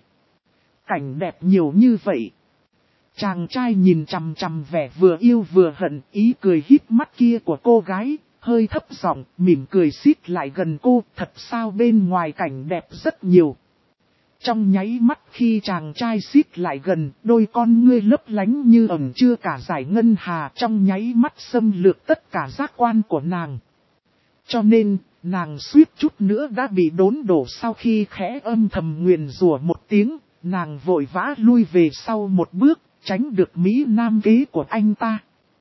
Cảnh đẹp nhiều như vậy. Chàng trai nhìn chằm chằm vẻ vừa yêu vừa hận, ý cười híp mắt kia của cô gái, hơi thấp giọng, mỉm cười xít lại gần cô, thật sao bên ngoài cảnh đẹp rất nhiều. Trong nháy mắt khi chàng trai xít lại gần, đôi con ngươi lấp lánh như ẩn chưa cả giải ngân hà, trong nháy mắt xâm lược tất cả giác quan của nàng. Cho nên, nàng suýt chút nữa đã bị đốn đổ. Sau khi khẽ âm thầm nguyền rủa một tiếng, nàng vội vã lui về sau một bước, tránh được mỹ nam kế của anh ta.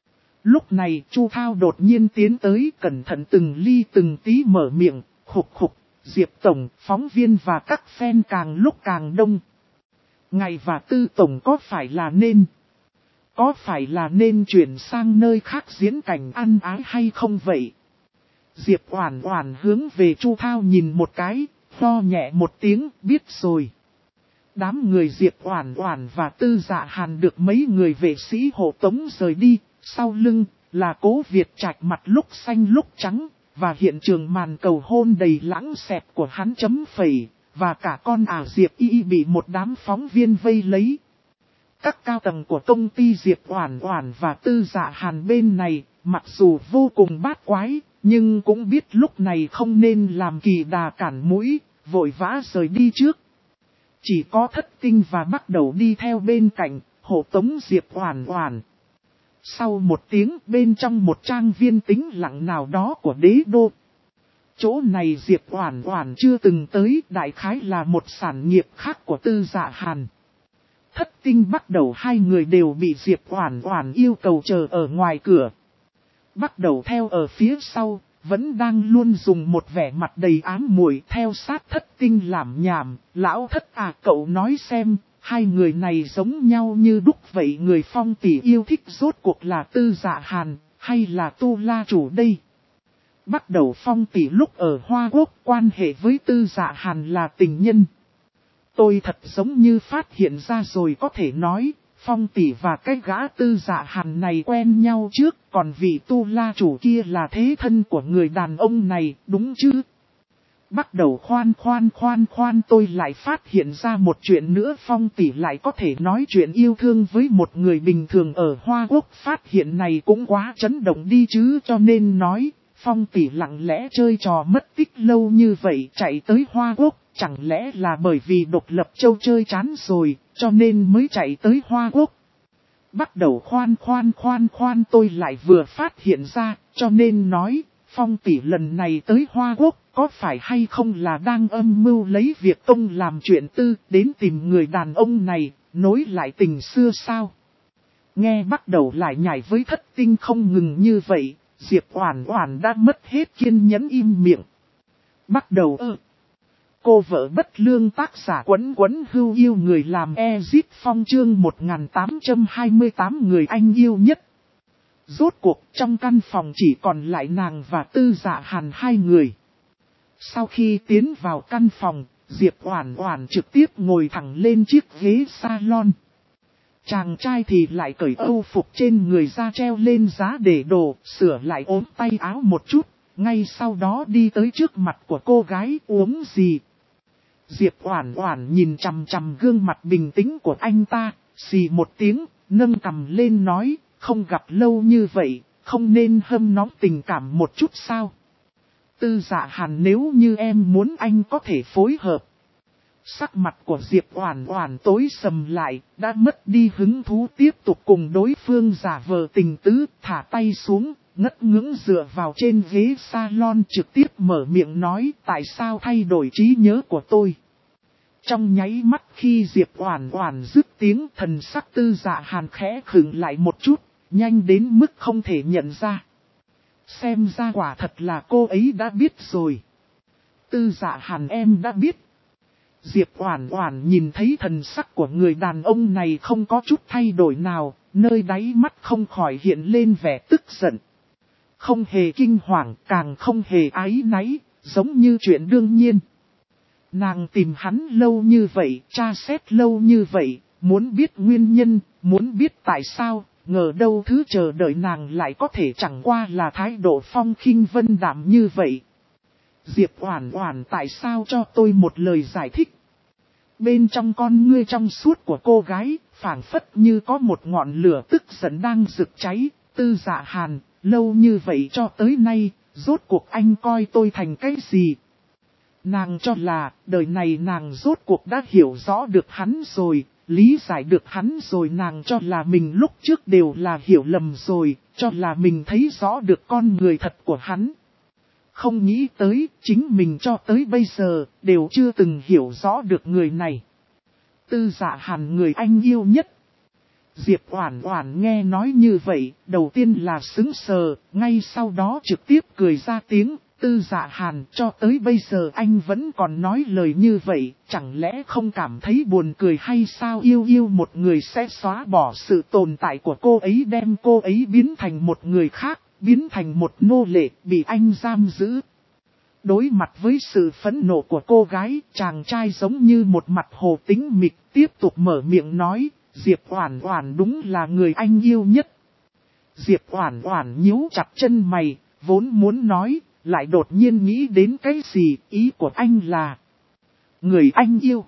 Lúc này Chu Thao đột nhiên tiến tới, cẩn thận từng ly từng tí mở miệng, khục khục. Diệp Tổng, phóng viên và các fan càng lúc càng đông. Ngài và Tư Tổng có phải là nên chuyển sang nơi khác diễn cảnh ăn ái hay không vậy? Diệp Oản Oản hướng về Chu Thao nhìn một cái, lo nhẹ một tiếng, biết rồi. Đám người Diệp Oản Oản và Tư Dạ Hàn được mấy người vệ sĩ hộ tống rời đi, sau lưng là Cố Việt Trạch mặt lúc xanh lúc trắng. Và hiện trường màn cầu hôn đầy lãng xẹt của hắn chấm phẩy, và cả con ả Diệp Y bị một đám phóng viên vây lấy. Các cao tầng của công ty Diệp Oản Oản và Tư Dạ Hàn bên này, mặc dù vô cùng bát quái, nhưng cũng biết lúc này không nên làm kỳ đà cản mũi, vội vã rời đi trước. Chỉ có Thất Tinh và bắt đầu đi theo bên cạnh, hộ tống Diệp Oản Oản. Sau một tiếng bên trong một trang viên tĩnh lặng nào đó của đế đô. Chỗ này Diệp Oản Oản chưa từng tới, đại khái là một sản nghiệp khác của Tư Dạ Hàn. Thất Tinh bắt đầu hai người đều bị Diệp Oản Oản yêu cầu chờ ở ngoài cửa. Bắt đầu theo ở phía sau, vẫn đang luôn dùng một vẻ mặt đầy ám muội theo sát Thất Tinh làm nhảm, lão Thất à cậu nói xem. Hai người này giống nhau như đúc vậy, người Phong tỷ yêu thích rốt cuộc là Tư Dạ Hàn, hay là Tu La chủ đây? Bắt đầu Phong tỷ lúc ở Hoa Quốc quan hệ với Tư Dạ Hàn là tình nhân. Tôi thật giống như phát hiện ra rồi có thể nói, Phong tỷ và cái gã Tư Dạ Hàn này quen nhau trước, còn vị Tu La chủ kia là thế thân của người đàn ông này, đúng chứ? Bắt đầu khoan, tôi lại phát hiện ra một chuyện nữa, Phong tỷ lại có thể nói chuyện yêu thương với một người bình thường ở Hoa Quốc, phát hiện này cũng quá chấn động đi chứ, cho nên nói, Phong tỷ lặng lẽ chơi trò mất tích lâu như vậy chạy tới Hoa Quốc, chẳng lẽ là bởi vì độc lập châu chơi chán rồi, cho nên mới chạy tới Hoa Quốc. Bắt đầu khoan, tôi lại vừa phát hiện ra, cho nên nói, Phong tỷ lần này tới Hoa Quốc, có phải hay không là đang âm mưu lấy việc công làm chuyện tư, đến tìm người đàn ông này, nối lại tình xưa sao? Nghe bắt đầu lại nhảy với Thất Tinh không ngừng như vậy, Diệp Oản Oản đã mất hết kiên nhẫn im miệng. Bắt đầu cô vợ bất lương tác giả Quấn Quấn Hưu yêu người làm Ezip Phong chương 1828 người anh yêu nhất. Rốt cuộc trong căn phòng chỉ còn lại nàng và Tư Dạ Hàn hai người. Sau khi tiến vào căn phòng, Diệp Oản Oản trực tiếp ngồi thẳng lên chiếc ghế salon. Chàng trai thì lại cởi âu phục trên người ra treo lên giá để đồ, sửa lại ốm tay áo một chút, ngay sau đó đi tới trước mặt của cô gái uống gì. Diệp Oản Oản nhìn chằm chằm gương mặt bình tĩnh của anh ta, xì một tiếng, nâng cằm lên nói, không gặp lâu như vậy, không nên hâm nóng tình cảm một chút sao? Tư Dạ Hàn nếu như em muốn anh có thể phối hợp. Sắc mặt của Diệp Oản Oản tối sầm lại, đã mất đi hứng thú tiếp tục cùng đối phương giả vờ tình tứ, thả tay xuống, ngất ngưỡng dựa vào trên ghế salon trực tiếp mở miệng nói tại sao thay đổi trí nhớ của tôi. Trong nháy mắt khi Diệp Oản Oản dứt tiếng, thần sắc Tư Dạ Hàn khẽ khựng lại một chút, nhanh đến mức không thể nhận ra. Xem ra quả thật là cô ấy đã biết rồi. Tư Dạ Hàn em đã biết. Diệp Oản Oản nhìn thấy thần sắc của người đàn ông này không có chút thay đổi nào, nơi đáy mắt không khỏi hiện lên vẻ tức giận. Không hề kinh hoàng, càng không hề áy náy, giống như chuyện đương nhiên. Nàng tìm hắn lâu như vậy, tra xét lâu như vậy, muốn biết nguyên nhân, muốn biết tại sao, ngờ đâu thứ chờ đợi nàng lại có thể chẳng qua là thái độ phong khinh vân đạm như vậy. Diệp Oản Oản tại sao cho tôi một lời giải thích? Bên trong con ngươi trong suốt của cô gái, phảng phất như có một ngọn lửa tức giận đang rực cháy. Tư Dạ Hàn, lâu như vậy cho tới nay, rốt cuộc anh coi tôi thành cái gì? Nàng cho là, đời này nàng rốt cuộc đã hiểu rõ được hắn rồi, lý giải được hắn rồi, nàng cho là mình lúc trước đều là hiểu lầm rồi, cho là mình thấy rõ được con người thật của hắn. Không nghĩ tới, chính mình cho tới bây giờ, đều chưa từng hiểu rõ được người này. Tư Dạ Hàn người anh yêu nhất. Diệp Oản Oản nghe nói như vậy, đầu tiên là sững sờ, ngay sau đó trực tiếp cười ra tiếng. Tư Dạ Hàn cho tới bây giờ anh vẫn còn nói lời như vậy, chẳng lẽ không cảm thấy buồn cười hay sao? Yêu yêu một người sẽ xóa bỏ sự tồn tại của cô ấy, đem cô ấy biến thành một người khác, biến thành một nô lệ bị anh giam giữ. Đối mặt với sự phẫn nộ của cô gái, chàng trai giống như một mặt hồ tĩnh mịch, tiếp tục mở miệng nói, Diệp Oản Oản đúng là người anh yêu nhất. Diệp Oản Oản nhíu chặt chân mày, vốn muốn nói, lại đột nhiên nghĩ đến cái gì, ý của anh là người anh yêu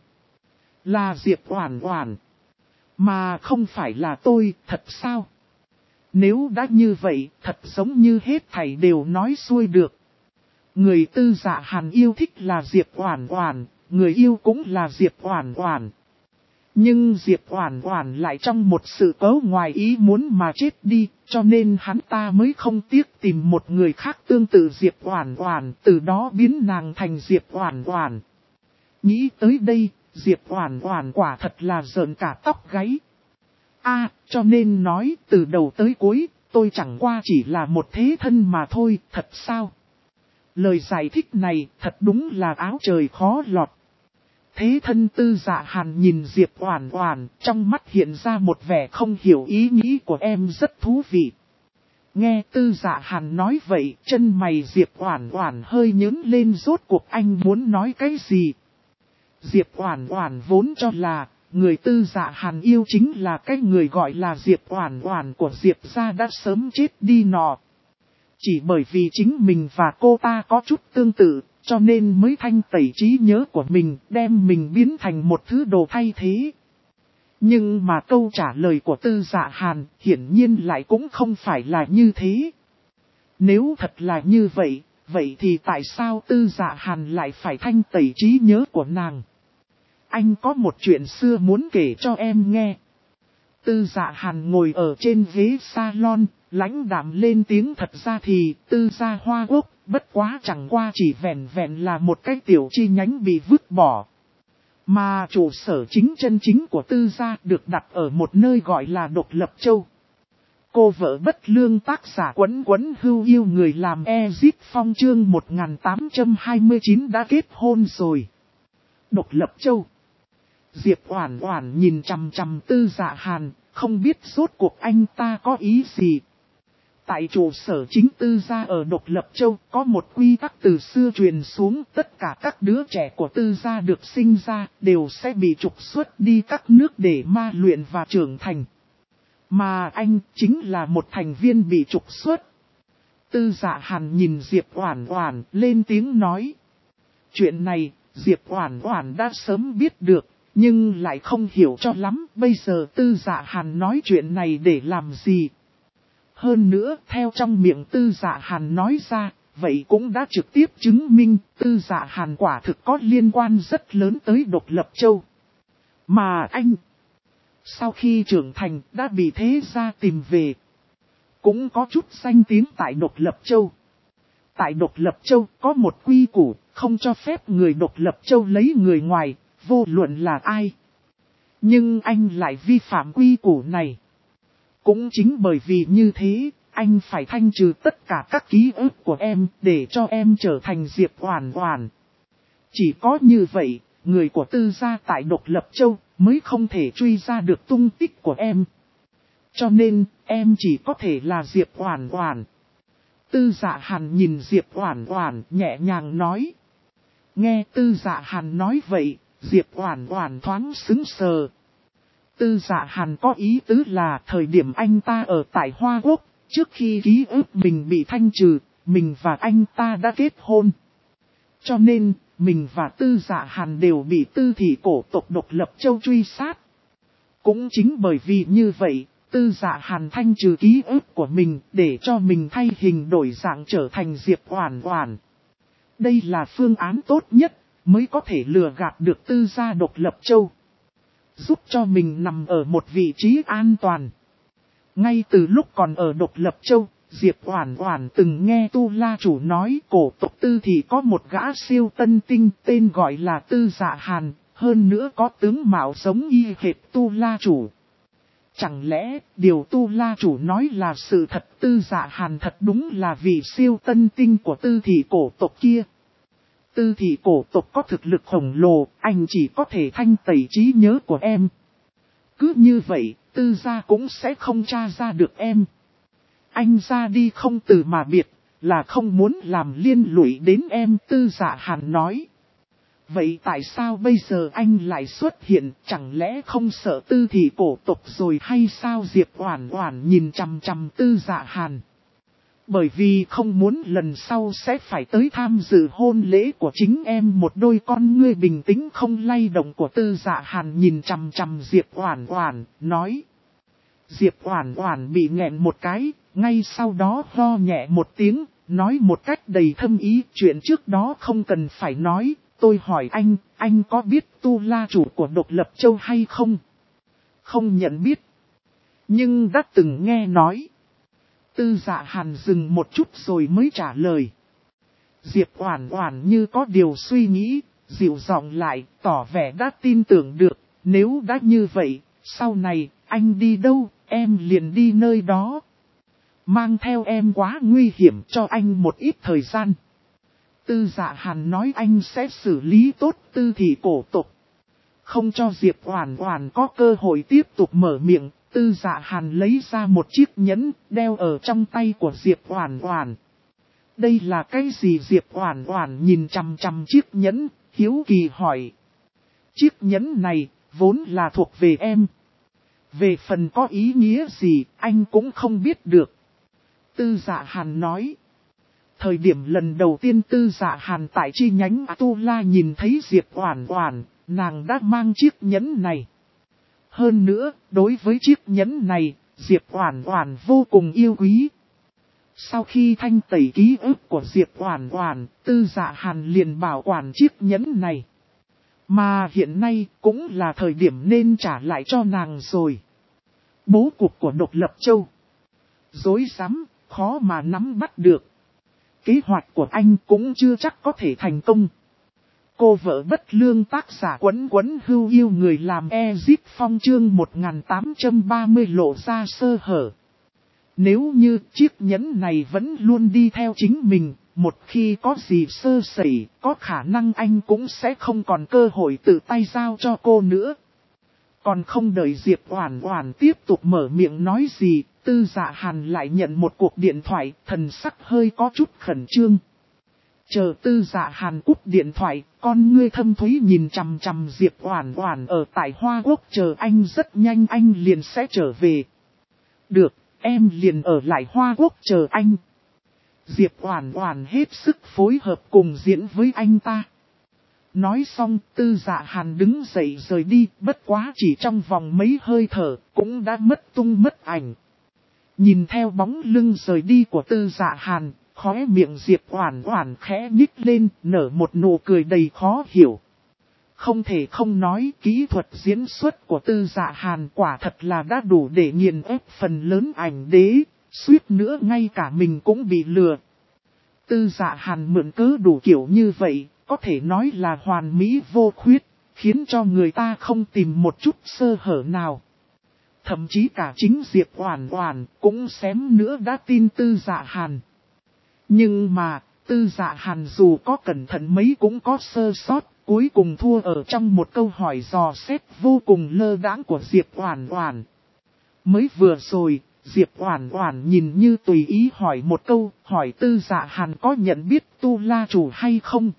là Diệp Oản Oản, mà không phải là tôi, thật sao? Nếu đã như vậy, thật giống như hết thảy đều nói xuôi được. Người Tư Dạ Hàn yêu thích là Diệp Oản Oản, người yêu cũng là Diệp Oản Oản. Nhưng Diệp Oản Oản lại trong một sự cố ngoài ý muốn mà chết đi, cho nên hắn ta mới không tiếc tìm một người khác tương tự Diệp Oản Oản, từ đó biến nàng thành Diệp Oản Oản. Nghĩ tới đây, Diệp Oản Oản quả thật là rợn cả tóc gáy. Cho nên nói, từ đầu tới cuối, tôi chẳng qua chỉ là một thế thân mà thôi, thật sao? Lời giải thích này, thật đúng là áo trời khó lọt. Thế thân Tư Dạ Hàn nhìn Diệp Oản Oản, trong mắt hiện ra một vẻ không hiểu ý nghĩ của em rất thú vị. Nghe Tư Dạ Hàn nói vậy, chân mày Diệp Oản Oản hơi nhướng lên, rốt cuộc anh muốn nói cái gì? Diệp Oản Oản vốn cho là, người Tư Dạ Hàn yêu chính là cái người gọi là Diệp Oản Oản của Diệp gia đã sớm chết đi nọ. Chỉ bởi vì chính mình và cô ta có chút tương tự, cho nên mới thanh tẩy trí nhớ của mình, đem mình biến thành một thứ đồ thay thế. Nhưng mà câu trả lời của Tư Dạ Hàn hiển nhiên lại cũng không phải là như thế. Nếu thật là như vậy, vậy thì tại sao Tư Dạ Hàn lại phải thanh tẩy trí nhớ của nàng? Anh có một chuyện xưa muốn kể cho em nghe. Tư Dạ Hàn ngồi ở trên ghế salon, lãnh đạm lên tiếng, thật ra thì Tư gia Hoa Quốc, bất quá chẳng qua chỉ vẹn vẹn là một cái tiểu chi nhánh bị vứt bỏ. Mà trụ sở chân chính của Tư gia được đặt ở một nơi gọi là Độc Lập Châu. Cô vợ bất lương tác giả Quấn Quấn Hưu yêu người làm Ezip Phong chương 1829 đã kết hôn rồi. Độc Lập Châu. Diệp Oản Oản nhìn chằm chằm Tư Dạ Hàn, không biết rốt cuộc anh ta có ý gì. Tại trụ sở chính Tư gia ở Độc Lập Châu có một quy tắc từ xưa truyền xuống, tất cả các đứa trẻ của Tư gia được sinh ra đều sẽ bị trục xuất đi các nước để ma luyện và trưởng thành. Mà anh chính là một thành viên bị trục xuất. Tư Dạ Hàn nhìn Diệp Oản Oản lên tiếng nói. Chuyện này Diệp Oản Oản đã sớm biết được, nhưng lại không hiểu cho lắm, bây giờ Tư Dạ Hàn nói chuyện này để làm gì. Hơn nữa, theo trong miệng Tư Dạ Hàn nói ra, vậy cũng đã trực tiếp chứng minh Tư Dạ Hàn quả thực có liên quan rất lớn tới Độc Lập Châu. Mà anh, sau khi trưởng thành đã bị thế gia tìm về, cũng có chút danh tiếng tại Độc Lập Châu. Tại Độc Lập Châu có một quy củ, không cho phép người Độc Lập Châu lấy người ngoài, vô luận là ai. Nhưng anh lại vi phạm quy củ này. Cũng chính bởi vì như thế, anh phải thanh trừ tất cả các ký ức của em để cho em trở thành Diệp Oản Oản. Chỉ có như vậy, người của Tư gia tại Độc Lập Châu mới không thể truy ra được tung tích của em. Cho nên, em chỉ có thể là Diệp Oản Oản. Tư Dạ Hàn nhìn Diệp Oản Oản nhẹ nhàng nói. Nghe Tư Dạ Hàn nói vậy, Diệp Oản Oản thoáng sững sờ. Tư Dạ Hàn có ý tứ là thời điểm anh ta ở tại Hoa Quốc, trước khi ký ức mình bị thanh trừ, mình và anh ta đã kết hôn. Cho nên, mình và Tư Dạ Hàn đều bị Tư thị cổ tộc Độc Lập Châu truy sát. Cũng chính bởi vì như vậy, Tư Dạ Hàn thanh trừ ký ức của mình để cho mình thay hình đổi dạng trở thành Diệp Oản Oản. Đây là phương án tốt nhất, mới có thể lừa gạt được Tư gia Độc Lập Châu. Giúp cho mình nằm ở một vị trí an toàn. Ngay từ lúc còn ở Độc Lập Châu, Diệp Oản Oản từng nghe Tu La Chủ nói cổ tộc Tư thì có một gã siêu tân tinh tên gọi là Tư Dạ Hàn, hơn nữa có tướng mạo giống y hệt Tu La Chủ. Chẳng lẽ điều Tu La Chủ nói là sự thật, Tư Dạ Hàn thật đúng là vị siêu tân tinh của Tư thị cổ tộc kia? Tư thị cổ tộc có thực lực khổng lồ, anh chỉ có thể thanh tẩy trí nhớ của em. Cứ như vậy, Tư gia cũng sẽ không tra ra được em. Anh ra đi không từ mà biệt, là không muốn làm liên lụy đến em, Tư Dạ Hàn nói. Vậy tại sao bây giờ anh lại xuất hiện, chẳng lẽ không sợ Tư thị cổ tộc rồi hay sao? Diệp Oản Oản nhìn chằm chằm Tư Dạ Hàn. Bởi vì không muốn lần sau sẽ phải tới tham dự hôn lễ của chính em. Một đôi con ngươi bình tĩnh không lay động của Tư Dạ Hàn nhìn chằm chằm Diệp Oản Oản, nói. Diệp Oản Oản bị nghẹn một cái, ngay sau đó ho nhẹ một tiếng, nói một cách đầy thâm ý, chuyện trước đó không cần phải nói, tôi hỏi anh có biết Tu La Chủ của Độc Lập Châu hay không? Không nhận biết, nhưng đã từng nghe nói. Tư Dạ Hàn dừng một chút rồi mới trả lời. Diệp Oản Oản như có điều suy nghĩ, dịu giọng lại, tỏ vẻ đã tin tưởng được, nếu đã như vậy, sau này, anh đi đâu, em liền đi nơi đó. Mang theo em quá nguy hiểm, cho anh một ít thời gian. Tư Dạ Hàn nói anh sẽ xử lý tốt Tư thị cổ tộc. Không cho Diệp Oản Oản có cơ hội tiếp tục mở miệng, Tư Dạ Hàn lấy ra một chiếc nhẫn, đeo ở trong tay của Diệp Oản Oản. Đây là cái gì? Diệp Oản Oản nhìn chằm chằm chiếc nhẫn, hiếu kỳ hỏi. chiếc nhẫn này, vốn là thuộc về em. Về phần có ý nghĩa gì, anh cũng không biết được. Tư Dạ Hàn nói. Thời điểm lần đầu tiên Tư Dạ Hàn tại chi nhánh Atula nhìn thấy Diệp Oản Oản, nàng đã mang chiếc nhẫn này. Hơn nữa, đối với chiếc nhẫn này, Diệp Oản Oản vô cùng yêu quý. Sau khi thanh tẩy ký ức của Diệp Oản Oản, Tư Dạ Hàn liền bảo quản chiếc nhẫn này. Mà hiện nay cũng là thời điểm nên trả lại cho nàng rồi. Bố cục của Độc Lập Châu rối rắm, khó mà nắm bắt được. Kế hoạch của anh cũng chưa chắc có thể thành công. Cô vợ bất lương tác giả Quấn Quấn Hưu yêu người làm Ezip Phong chương 1830 lộ ra sơ hở. Nếu như chiếc nhẫn này vẫn luôn đi theo chính mình, một khi có gì sơ sẩy, có khả năng anh cũng sẽ không còn cơ hội tự tay giao cho cô nữa. Còn không đợi Diệp Oản Oản tiếp tục mở miệng nói gì, Tư Dạ Hàn lại nhận một cuộc điện thoại, thần sắc hơi có chút khẩn trương. Chờ Tư Dạ Hàn cúp điện thoại, con ngươi thâm thúy nhìn chằm chằm Diệp Oản Oản ở tại Hoa Quốc, chờ anh rất nhanh anh liền sẽ trở về. Được, em liền ở lại Hoa Quốc chờ anh. Diệp Oản Oản hết sức phối hợp cùng diễn với anh ta. Nói xong, Tư Dạ Hàn đứng dậy rời đi, bất quá chỉ trong vòng mấy hơi thở, cũng đã mất tung mất ảnh. Nhìn theo bóng lưng rời đi của Tư Dạ Hàn, khóe miệng Diệp Oản Oản khẽ nhích lên, nở một nụ cười đầy khó hiểu. Không thể không nói, kỹ thuật diễn xuất của Tư Dạ Hàn quả thật là đã đủ để nghiền ép phần lớn ảnh đế, suýt nữa ngay cả mình cũng bị lừa. Tư Dạ Hàn mượn cớ đủ kiểu như vậy, có thể nói là hoàn mỹ vô khuyết, khiến cho người ta không tìm một chút sơ hở nào. Thậm chí cả chính Diệp Oản Oản cũng xém nữa đã tin Tư Dạ Hàn. Nhưng mà, Tư Dạ Hàn dù có cẩn thận mấy cũng có sơ sót, cuối cùng thua ở trong một câu hỏi dò xét vô cùng lơ đãng của Diệp Oản Oản. Mới vừa rồi, Diệp Oản Oản nhìn như tùy ý hỏi một câu, hỏi Tư Dạ Hàn có nhận biết Tu La Chủ hay không.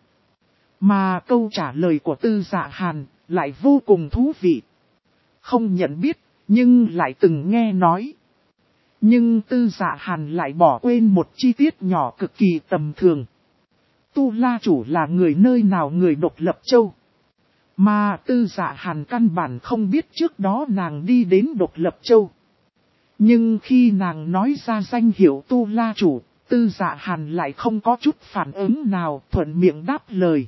Mà câu trả lời của Tư Dạ Hàn lại vô cùng thú vị. Không nhận biết, nhưng lại từng nghe nói. Nhưng Tư Dạ Hàn lại bỏ quên một chi tiết nhỏ cực kỳ tầm thường. Tu La Chủ là người nơi nào người Độc Lập Châu. Mà Tư Dạ Hàn căn bản không biết trước đó nàng đi đến Độc Lập Châu. Nhưng khi nàng nói ra danh hiệu Tu La Chủ, Tư Dạ Hàn lại không có chút phản ứng nào, thuận miệng đáp lời.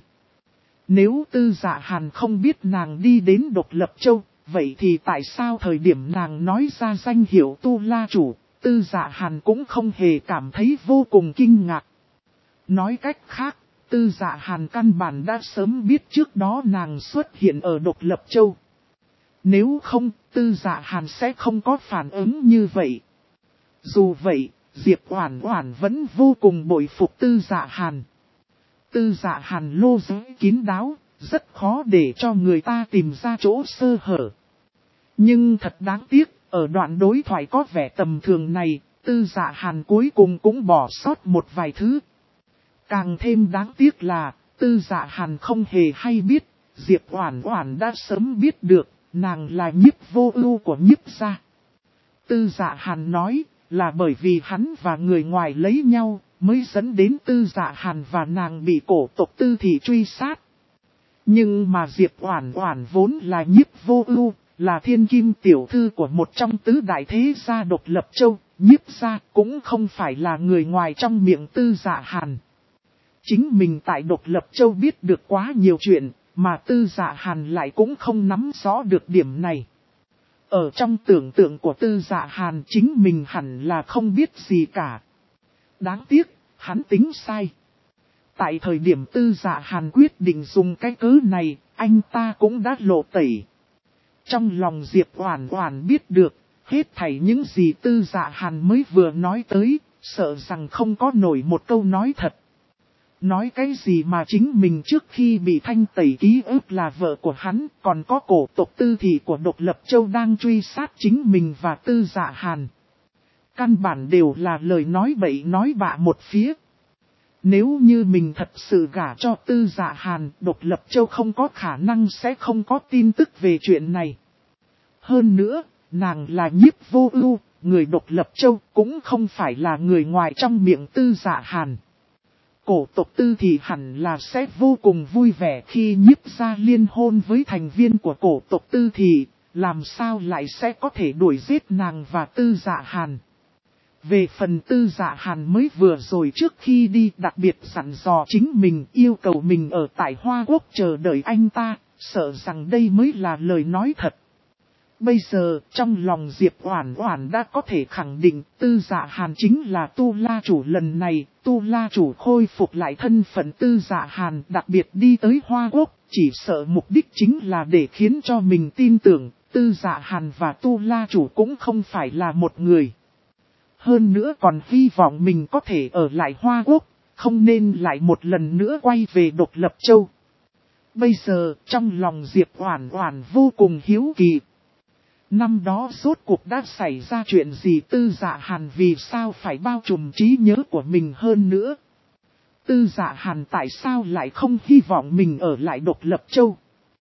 Nếu Tư Dạ Hàn không biết nàng đi đến Độc Lập Châu, vậy thì tại sao thời điểm nàng nói ra danh hiệu Tu La Chủ, Tư Dạ Hàn cũng không hề cảm thấy vô cùng kinh ngạc. Nói cách khác, Tư Dạ Hàn căn bản đã sớm biết trước đó nàng xuất hiện ở Độc Lập Châu. Nếu không, Tư Dạ Hàn sẽ không có phản ứng như vậy. Dù vậy, Diệp Oản Oản vẫn vô cùng bội phục Tư Dạ Hàn. Tư Dạ Hàn lô giới kín đáo, rất khó để cho người ta tìm ra chỗ sơ hở. Nhưng thật đáng tiếc, ở đoạn đối thoại có vẻ tầm thường này, Tư Dạ Hàn cuối cùng cũng bỏ sót một vài thứ. Càng thêm đáng tiếc là, Tư Dạ Hàn không hề hay biết, Diệp Oản Oản đã sớm biết được, nàng là Nhiếp Vô Ưu của Nhiếp gia. Tư Dạ Hàn nói, là bởi vì hắn và người ngoài lấy nhau, mới dẫn đến Tư Dạ Hàn và nàng bị cổ tộc Tư thị truy sát. Nhưng mà Diệp Oản Oản vốn là Nhiếp Vô Ưu, là thiên kim tiểu thư của một trong tứ đại thế gia Độc Lập Châu, Nhiếp gia cũng không phải là người ngoài trong miệng Tư Dạ Hàn. Chính mình tại Độc Lập Châu biết được quá nhiều chuyện, mà Tư Dạ Hàn lại cũng không nắm rõ được điểm này. Ở trong tưởng tượng của Tư Dạ Hàn chính mình hẳn là không biết gì cả. Đáng tiếc, hắn tính sai. Tại thời điểm Tư Dạ Hàn quyết định dùng cái cớ này, anh ta cũng đã lộ tẩy. Trong lòng Diệp Oản Oản biết được, hết thảy những gì Tư Dạ Hàn mới vừa nói tới, sợ rằng không có nổi một câu nói thật. Nói cái gì mà chính mình trước khi bị thanh tẩy ký ức là vợ của hắn, còn có cổ tộc Tư thị của Độc Lập Châu đang truy sát chính mình và Tư Dạ Hàn. Căn bản đều là lời nói bậy nói bạ một phía. Nếu như mình thật sự gả cho Tư Dạ Hàn, Độc Lập Châu không có khả năng sẽ không có tin tức về chuyện này. Hơn nữa, nàng là Nhiếp Vô Ưu, người Độc Lập Châu cũng không phải là người ngoài trong miệng Tư Dạ Hàn. Cổ tộc Tư thì hẳn là sẽ vô cùng vui vẻ khi Nhiếp gia liên hôn với thành viên của cổ tộc Tư thì, làm sao lại sẽ có thể đuổi giết nàng và Tư Dạ Hàn. Về phần Tư Dạ Hàn mới vừa rồi trước khi đi đặc biệt dặn dò chính mình yêu cầu mình ở tại Hoa Quốc chờ đợi anh ta, sợ rằng đây mới là lời nói thật. Bây giờ trong lòng Diệp Oản Oản đã có thể khẳng định Tư Dạ Hàn chính là Tu La Chủ lần này, Tu La Chủ khôi phục lại thân phận Tư Dạ Hàn đặc biệt đi tới Hoa Quốc, chỉ sợ mục đích chính là để khiến cho mình tin tưởng Tư Dạ Hàn và Tu La Chủ cũng không phải là một người. Hơn nữa còn hy vọng mình có thể ở lại Hoa Quốc, không nên lại một lần nữa quay về Độc Lập Châu. Bây giờ trong lòng Diệp Oản Oản vô cùng hiếu kỳ. Năm đó rốt cuộc đã xảy ra chuyện gì Tư Dạ Hàn vì sao phải bao trùm trí nhớ của mình hơn nữa. Tư Dạ Hàn tại sao lại không hy vọng mình ở lại Độc Lập Châu.